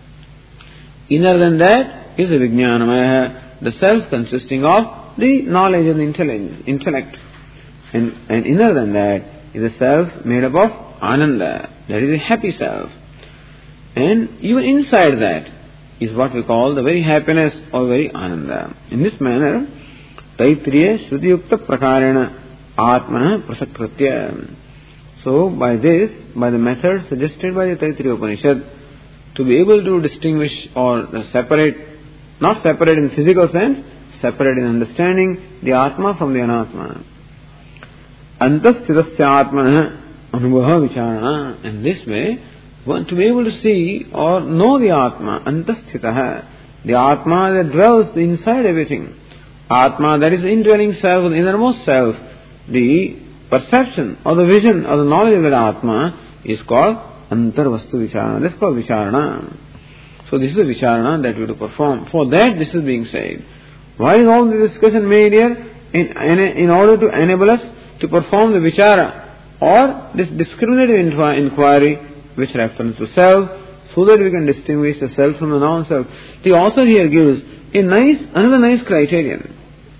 Inner than that is the Vijnanamaya, the self consisting of the knowledge and the intellect. And, and inner than that is a self made up of Ananda, that is a happy self. And even inside that is what we call the very happiness or very Ananda. In this manner, Taittiriya Shruti-yukta Prakarana Atmana Prasakritya. So by this, by the method suggested by the Taittiriya Upanishad, to be able to distinguish or separate, not separate in physical sense, separate in understanding the Atma from the Anatma. Antasthidasya Atmana Anubhaha Vicharana. In this way, one to be able to see or know the Atma, Antasthitaha, the Atma that dwells inside everything. Atma, that is the indwelling self, the innermost self, the perception or the vision or the knowledge of that Atma is called Antarvastu Vicharana. That's called Vicharana. So this is a Vicharana that we have to perform. For that this is being said. Why is all the discussion made here? In, in, in order to enable us to perform the Vichara or this discriminative inquiry which refers to self, so that we can distinguish the self from the non-self. The author here gives a nice, another nice criterion.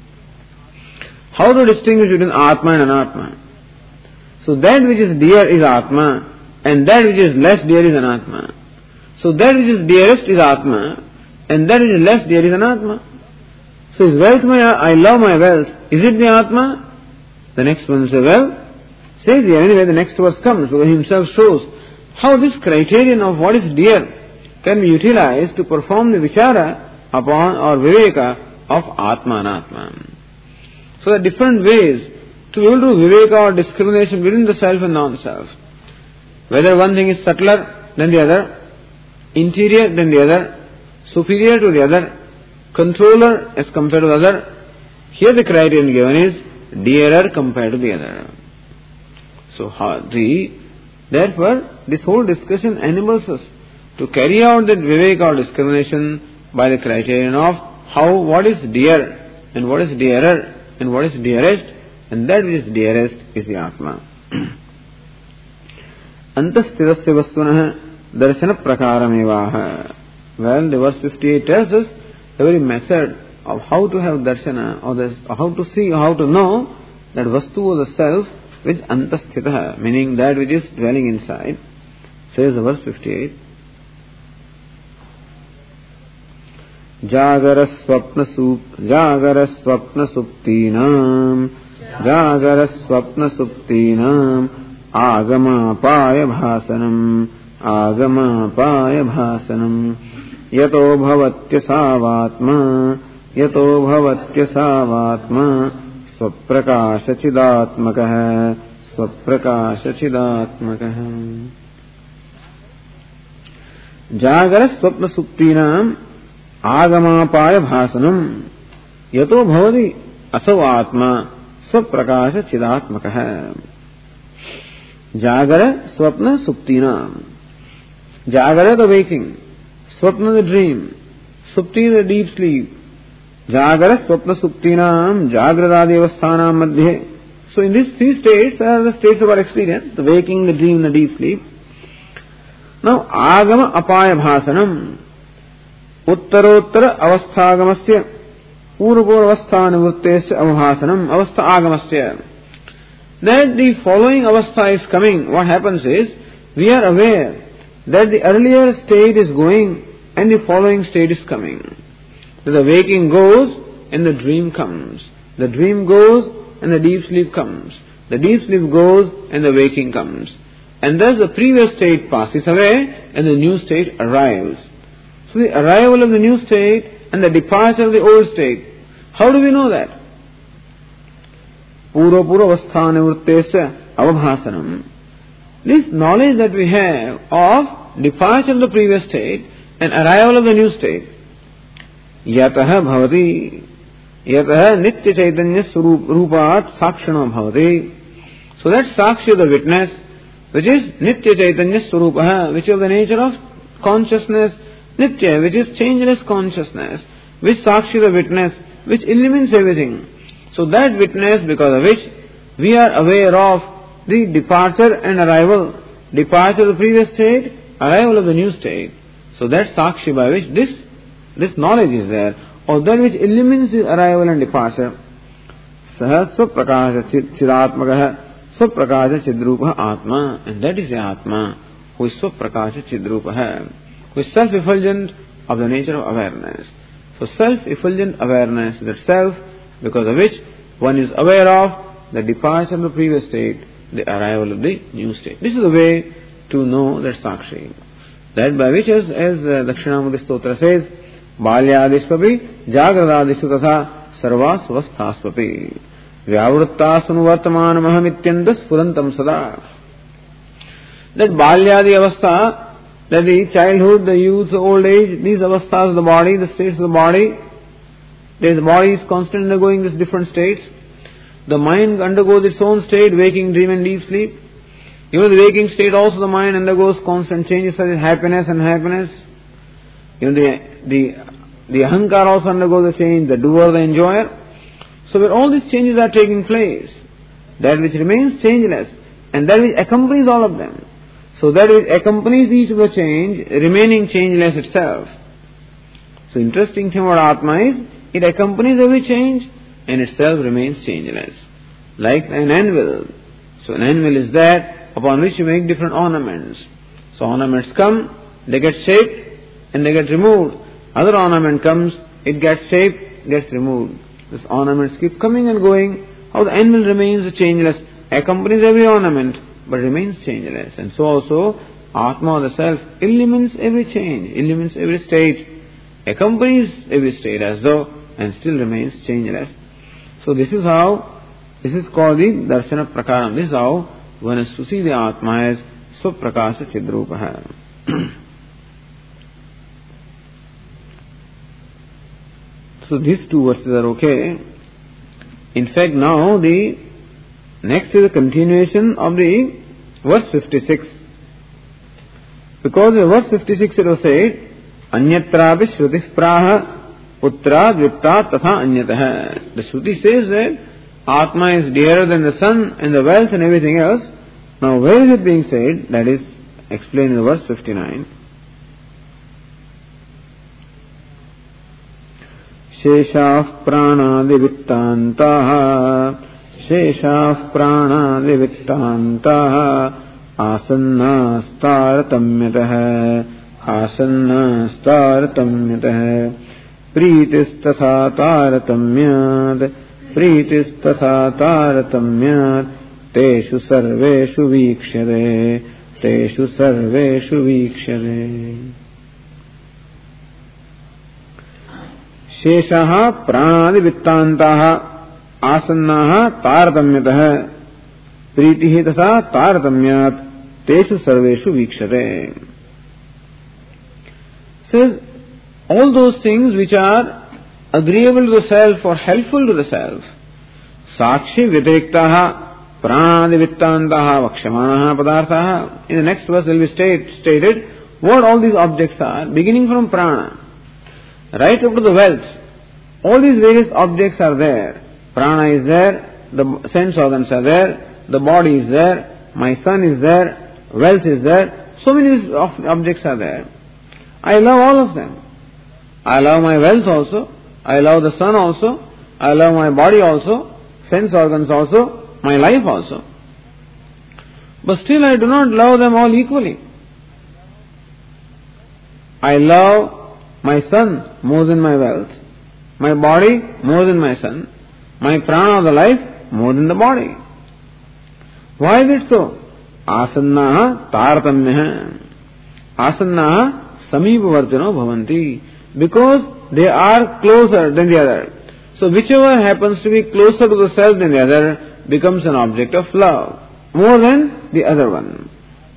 How to distinguish between Atma and Anatma. So that which is dear is Atma, and that which is less dear is Anatma. So that which is dearest is Atma, and that which is less dear is Anatma. So is wealth my, I love my wealth, is it the Atma? The next one says, well, says here, anyway the next verse comes, because he himself shows how this criterion of what is dear can be utilized to perform the vichara upon or viveka of Atma and Atma. So there are different ways to be able to viveka or discrimination between the self and non-self. Whether one thing is subtler than the other, interior than the other, superior to the other, controller as compared to the other. Here the criterion given is dearer compared to the other. So the therefore this whole discussion enables us to carry out that viveka or discrimination by the criterion of how what is dear and what is dearer and what is dearest, and that which is dearest is the Atma. Antasthidasya vastunah darshana prakaram. Well, the verse fifty-eight tells us the very method of how to have darshana, or, this, or how to see, or how to know that vastu or the self which antasthitaha, meaning that which is dwelling inside. Says the verse fifty-eight. Jagara swapna sup Jagara swapna suptinam Jagara swapna suptinam Agama paya bhasanam Agama paya bhasanam Yato bhavatya savatma Yato bhavatya savatma Swaprakasha chidatmakah Swaprakasha chidatmakah. Jagara swapna suptinam Agamapaya bhasanam Yato bhavati asava atma Swaprakaša Chidatmakaha. Jagara, Swapna, Suptina. Jagara, the waking. Swapna, the dream. Supti, the deep sleep. Jagara, Swapna, Suptinam, Jagradadi Avasthanam Madhye. So in these three states are the states of our experience, the waking, the dream, the deep sleep. Now, Agama Apaya Bhasanam, Uttarottara Avasthagamastya, Purvapur Avasthana Vruttesya Avbhasanam, Avastha Agamasya. That the following avastha is coming, what happens is, we are aware that the earlier state is going and the following state is coming. So the waking goes and the dream comes. The dream goes and the deep sleep comes. The deep sleep goes and the waking comes. And thus the previous state passes away and the new state arrives. So the arrival of the new state and the departure of the old state. How do we know that? Pura Pura Avasthana Vruttesya Avabhasanam. This knowledge that we have of departure of the previous state and arrival of the new state. Yataha Bhavati. Yataha Nitya Chaitanya Rupat Sakshana Bhavati. So that Sakshi, the witness, which is Nitya Chaitanya Swarupaha, which is of the nature of consciousness, Nitya, which is changeless consciousness, which Sakshi, the witness, which illumines everything. So that witness, because of which we are aware of the departure and arrival, departure of the previous state, arrival of the new state. So that Sakshi by which this, this knowledge is there, or that which illumines the arrival and departure. Saha Svaprakasha Chidatmakaha. Svaprakasha Chidrupa Atma, and that is the Atma who is Svaprakasha Chidrupa, who is self-effulgent of the nature of awareness. So self-effulgent awareness is itself, because of which one is aware of the departure of the previous state, the arrival of the new state. This is the way to know that Sakshi. That by which, as, as uh, Dakshinamurti Stotra says, Balyadishpapi, Jagradadishu Tatha, Sarva Svasthaspapi. Vyavrittasunu vartaman mahamityanda spurantam sada. That balyadi avastha, that the childhood, the youth, the old age, these avasthas of the body, the states of the body, the body is constantly undergoing these different states. The mind undergoes its own state, waking, dream and deep sleep. Even the waking state also the mind undergoes constant changes such as happiness and happiness. Even the, the, the ahankar also undergoes a change, the doer, the enjoyer. So where all these changes are taking place, that which remains changeless and that which accompanies all of them. So that which accompanies each of the change, remaining changeless itself. So interesting thing about Atma is, it accompanies every change and itself remains changeless. Like an anvil. So an anvil is that upon which you make different ornaments. So ornaments come, they get shaped and they get removed. Other ornament comes, it gets shaped, gets removed. These ornaments keep coming and going. How the anvil remains changeless, accompanies every ornament, but remains changeless. And so also, Atma, the self, illumines every change, illumines every state, accompanies every state as though, and still remains changeless. So this is how, this is called the Darshana Prakaram. This is how one is to see the Atma as Svaprakasha Chidrupaha. So these two verses are okay. In fact, now the next is a continuation of the verse fifty-six. Because in verse fifty-six it was said, Anyatrapi Shruti Praha Putra Dvipta Tatha Anyataha. The Shruti says that Atma is dearer than the sun and the wealth and everything else. Now where is it being said? That is explained in verse fifty-nine. Sheshah pranadivittantah Sheshah pranadivittantah Asannastaratamyatah Asannastaratamyatah Pritistatha taratamyat Pritistatha taratamyat Teshu sarveshu vikshare Teshu sarveshu vikshare. Sheshaha pranadi vittantaha asannaha taratamyataha pritihi tatha taratamyat teshu sarveshu vikshare. Says, all those things which are agreeable to the self or helpful to the self, Sakshi Vyatiriktaha Pranadivittantaha Vakshmanaha Padarthaha. In the next verse will be state, stated what all these objects are, beginning from prana, right up to the wealth. All these various objects are there. Prana is there, the sense organs are there, the body is there, my son is there, wealth is there. So many objects are there. I love all of them. I love my wealth also, I love the sun also, I love my body also, sense organs also, my life also. But still I do not love them all equally. I love my son more than my wealth, my body more than my son, my prana, the life, more than the body. Why is it so? Asannaha taratamyaha. Asannaha samipavartino bhavanti. Because they are closer than the other. So whichever happens to be closer to the self than the other becomes an object of love, more than the other one.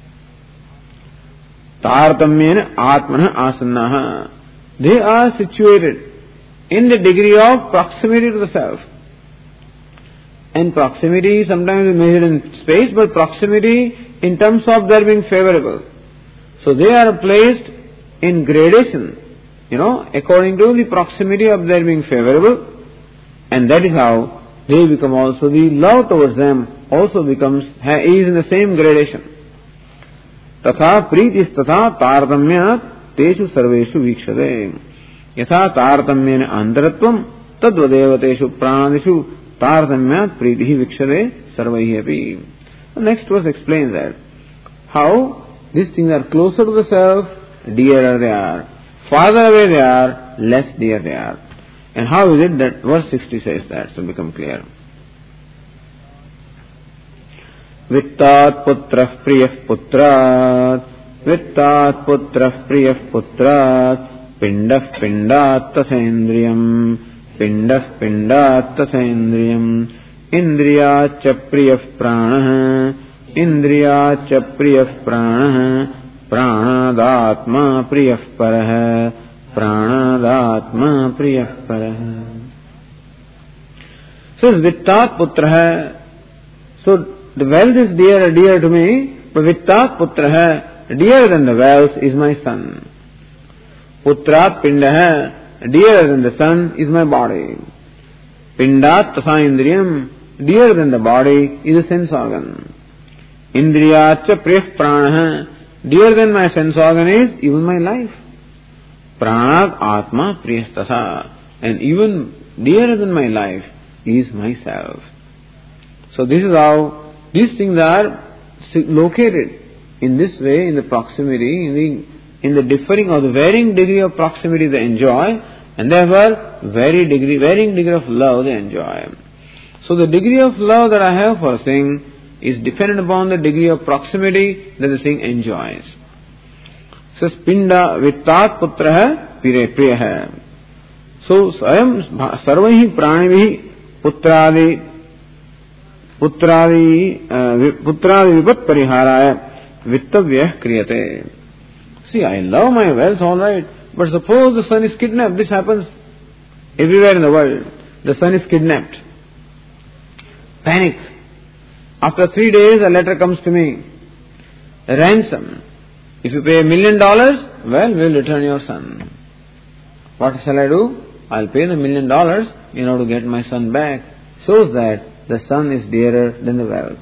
Taratamyena atmana asannaha. They are situated in the degree of proximity to the self. And proximity sometimes is measured in space, but proximity in terms of their being favorable. So they are placed in gradation, you know, according to the proximity of their being favorable, and that is how they become also, the love towards them also becomes, is in the same gradation. Tatha pritis tatha taratamya teshu sarveshu vikshade. Yatha taratamyena antaratvam tadvadeva teshu pranadishu taratamya pritihi vikshade sarvaihi api. The next verse explains that how these things are closer to the self, dearer they are. Farther away they are, less dear they are. And how is it that verse sixty says that? So become clear. Vittat putrah priyah putrat, vittat putrah priyah putrat, pindah pindat tasendriyam, pindah pindat tasendriyam, indriya cha priyah pranah, indriya cha priyah pranah, pranadatma priyah parah, pranadatma priyah parah. So vittat putrah. So the wealth is dear, dear to me, but vittat putrah, dearer than the wealth is my son. Putrat pindah, dearer than the son is my body. Pindat tasa indriyam, dearer than the body is a sense organ. Indriya cha priyah pranah, dearer than my sense organ is even my life. Pranad atma priyah tasa, and even dearer than my life is myself. So this is how these things are located in this way, in the proximity, in the, in the differing or the varying degree of proximity they enjoy, and therefore very degree, varying degree of love they enjoy. So the degree of love that I have for a thing is dependent upon the degree of proximity that the thing enjoys. So pinda vittat putrah priyaha. So sayam sarvaihi pranivihi putradi putradi putradi vipat pariharaya vittavyah kriyate. See, I love my wealth, all right, but suppose the son is kidnapped. This happens everywhere in the world. The son is kidnapped. Panic. After three days, a letter comes to me. A ransom. If you pay a million dollars, well, we'll return your son. What shall I do? I'll pay the million dollars in order to get my son back. Shows that the son is dearer than the wealth.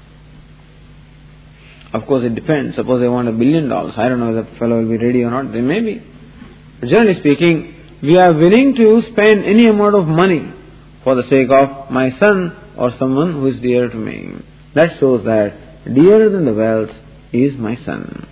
Of course, it depends. Suppose I want a billion dollars. I don't know whether the fellow will be ready or not. Then maybe. But generally speaking, we are willing to spend any amount of money for the sake of my son or someone who is dear to me. That shows that dearer than the wealth is my son.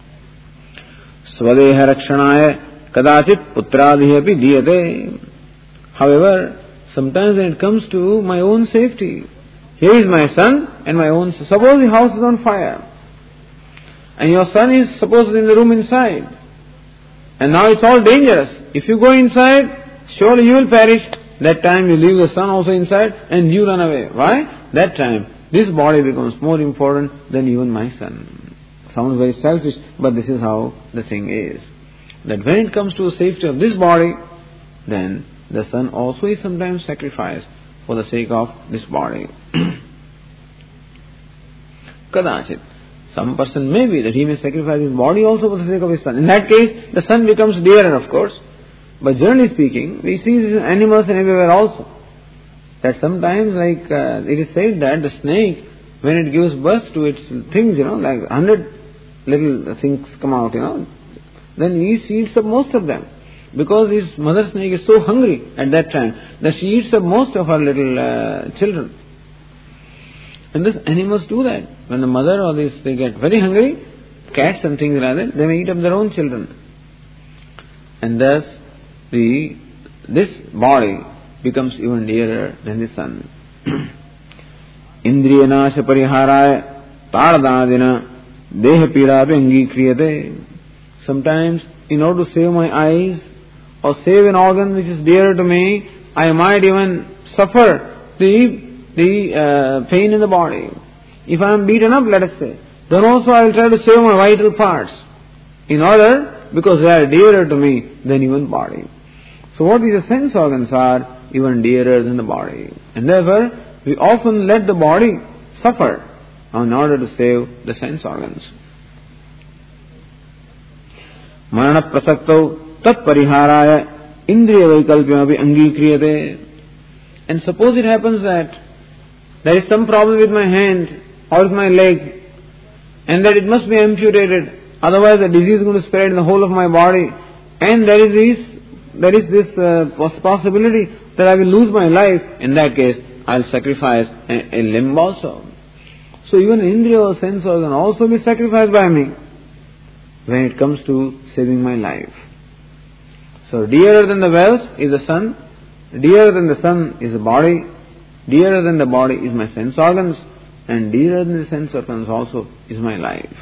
Swadeha rakshanaya kadachit putradihi api diyate. However, sometimes when it comes to my own safety, here is my son and my own son. Suppose the house is on fire and your son is supposed in the room inside, and now it's all dangerous. If you go inside, surely you will perish. That time you leave the son also inside and you run away. Why? That time this body becomes more important than even my son. Sounds very selfish, but this is how the thing is. That when it comes to the safety of this body, then the son also is sometimes sacrificed for the sake of this body. Kadachit. Some person may be that he may sacrifice his body also for the sake of his son. In that case, the son becomes dearer, of course. But generally speaking, we see these animals and everywhere also. That sometimes, like uh, it is said that the snake, when it gives birth to its things, you know, like a hundred little things come out, you know, then he eats up most of them. Because his mother snake is so hungry at that time that she eats up most of her little uh, children. And these animals do that. When the mother or this, they get very hungry, cats and things like that, they may eat up their own children. And thus, the this body becomes even dearer than the sun. Indriya nasha pariharaya tardadina deha pirapi angikriyate. Sometimes, in order to save my eyes or save an organ which is dear to me, I might even suffer the the uh, pain in the body. If I am beaten up, let us say, then also I will try to save my vital parts in order, because they are dearer to me than even body. So what these sense organs are even dearer than the body. And therefore, we often let the body suffer in order to save the sense organs. Marana prasakto tat pariharaya indriya vaikalpyam api angikriyate. And suppose it happens that there is some problem with my hand or with my leg, and that it must be amputated, otherwise the disease is going to spread in the whole of my body, and there is this, there is this uh, possibility that I will lose my life. In that case, I will sacrifice a, a limb also. So even indriya or sense organ also be sacrificed by me when it comes to saving my life. So dearer than the wealth is the sun, dearer than the sun is the body, dearer than the body is my sense organs, and dearer than the sense organs also is my life.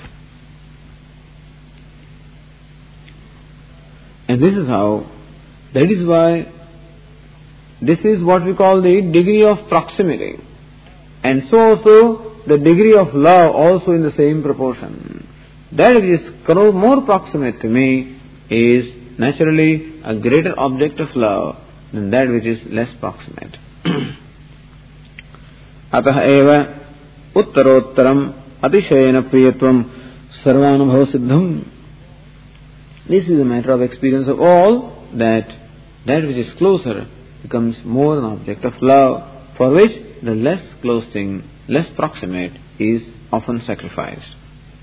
And this is how, that is why, this is what we call the degree of proximity. And so also, the degree of love also in the same proportion. That which is more proximate to me is naturally a greater object of love than that which is less proximate. अतः एव उत्तरोत्तरम अतिशयेन प्रियत्वम सर्वानुभव सिद्धम. This is a matter of experience of all, that that which is closer becomes more an object of love, for which the less close thing, less proximate, is often sacrificed.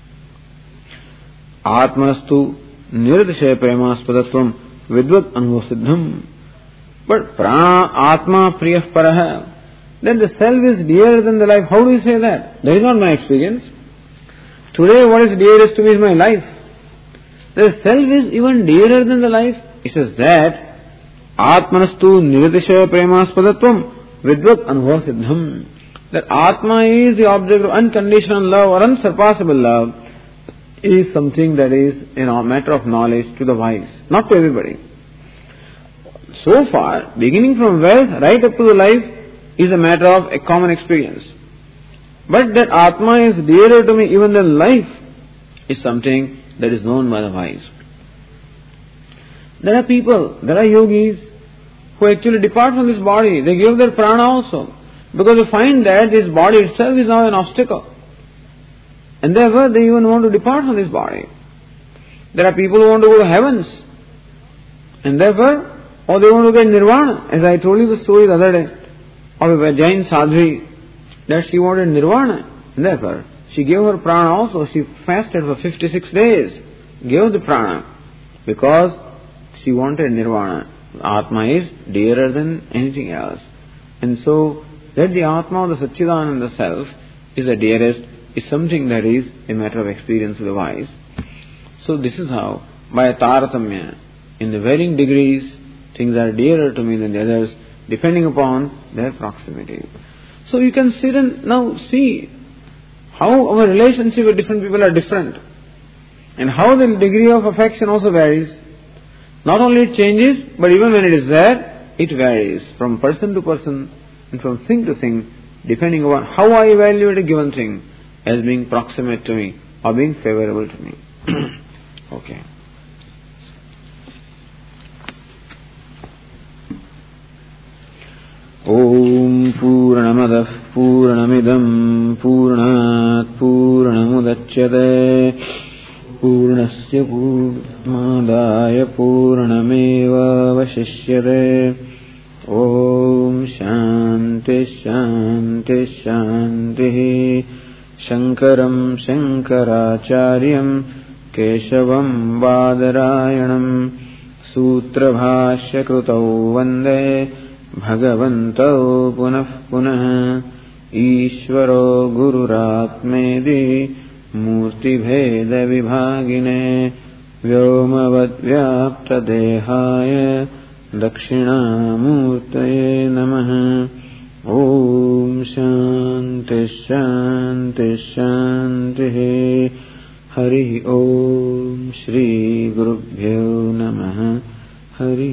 Atmanastu nirdashaya premaspadattvam vidvat anubhav siddham. But prana atma priyah paraha. Then the self is dearer than the life. How do you say that? That is not my experience. Today what is dearest to me is my life. The self is even dearer than the life. It says that Atmanastu nirdashaya premaspadattvam vidvat anubhav siddham. That Atma is the object of unconditional love or unsurpassable love is something that is in a matter of knowledge to the wise, not to everybody. So far, beginning from wealth right up to the life, is a matter of a common experience. But that Atma is dearer to me even than life is something that is known by the wise. There are people, there are yogis who actually depart from this body. They give their prana also, because they find that this body itself is now an obstacle. And therefore they even want to depart from this body. There are people who want to go to heavens, and therefore, or they want to get nirvana. As I told you the story the other day of a Jain sadhvi, that she wanted nirvana, and therefore she gave her prana also. She fasted for fifty-six days, gave the prana, because she wanted nirvana. Atma is dearer than anything else. And so, that the Atma, the Satchidananda self, is the dearest, is something that is a matter of experience of the wise. So this is how, by a taratamya, in the varying degrees, things are dearer to me than the others, depending upon their proximity. So you can sit and now see how our relationship with different people are different, and how the degree of affection also varies. Not only it changes, but even when it is there, it varies from person to person and from thing to thing, depending upon how I evaluate a given thing as being proximate to me or being favorable to me. Okay. Om पूर्णमदः पूर्णमिदम् पूर्णात् पूर्णमुदच्यते पूर्णस्य पूर्णमादाय पूर्णमेवावशिष्यते। ॐ शान्ति शान्ति शान्तिः। शङ्करं शङ्कराचार्यं केशवं बादरायणं सूत्रभाष्यकृतौ वन्दे भगवन्तौ पुनः पुनः। ईश्वरो गुरुरात्मेति मूर्तिभेदविभागिने व्योमवद्व्याप्तदेहाय दक्षिणामूर्तये नमः। ॐ शान्ति शान्ति शान्तिः। हरिः ॐ श्रीगुरुभ्यो नमः। हरि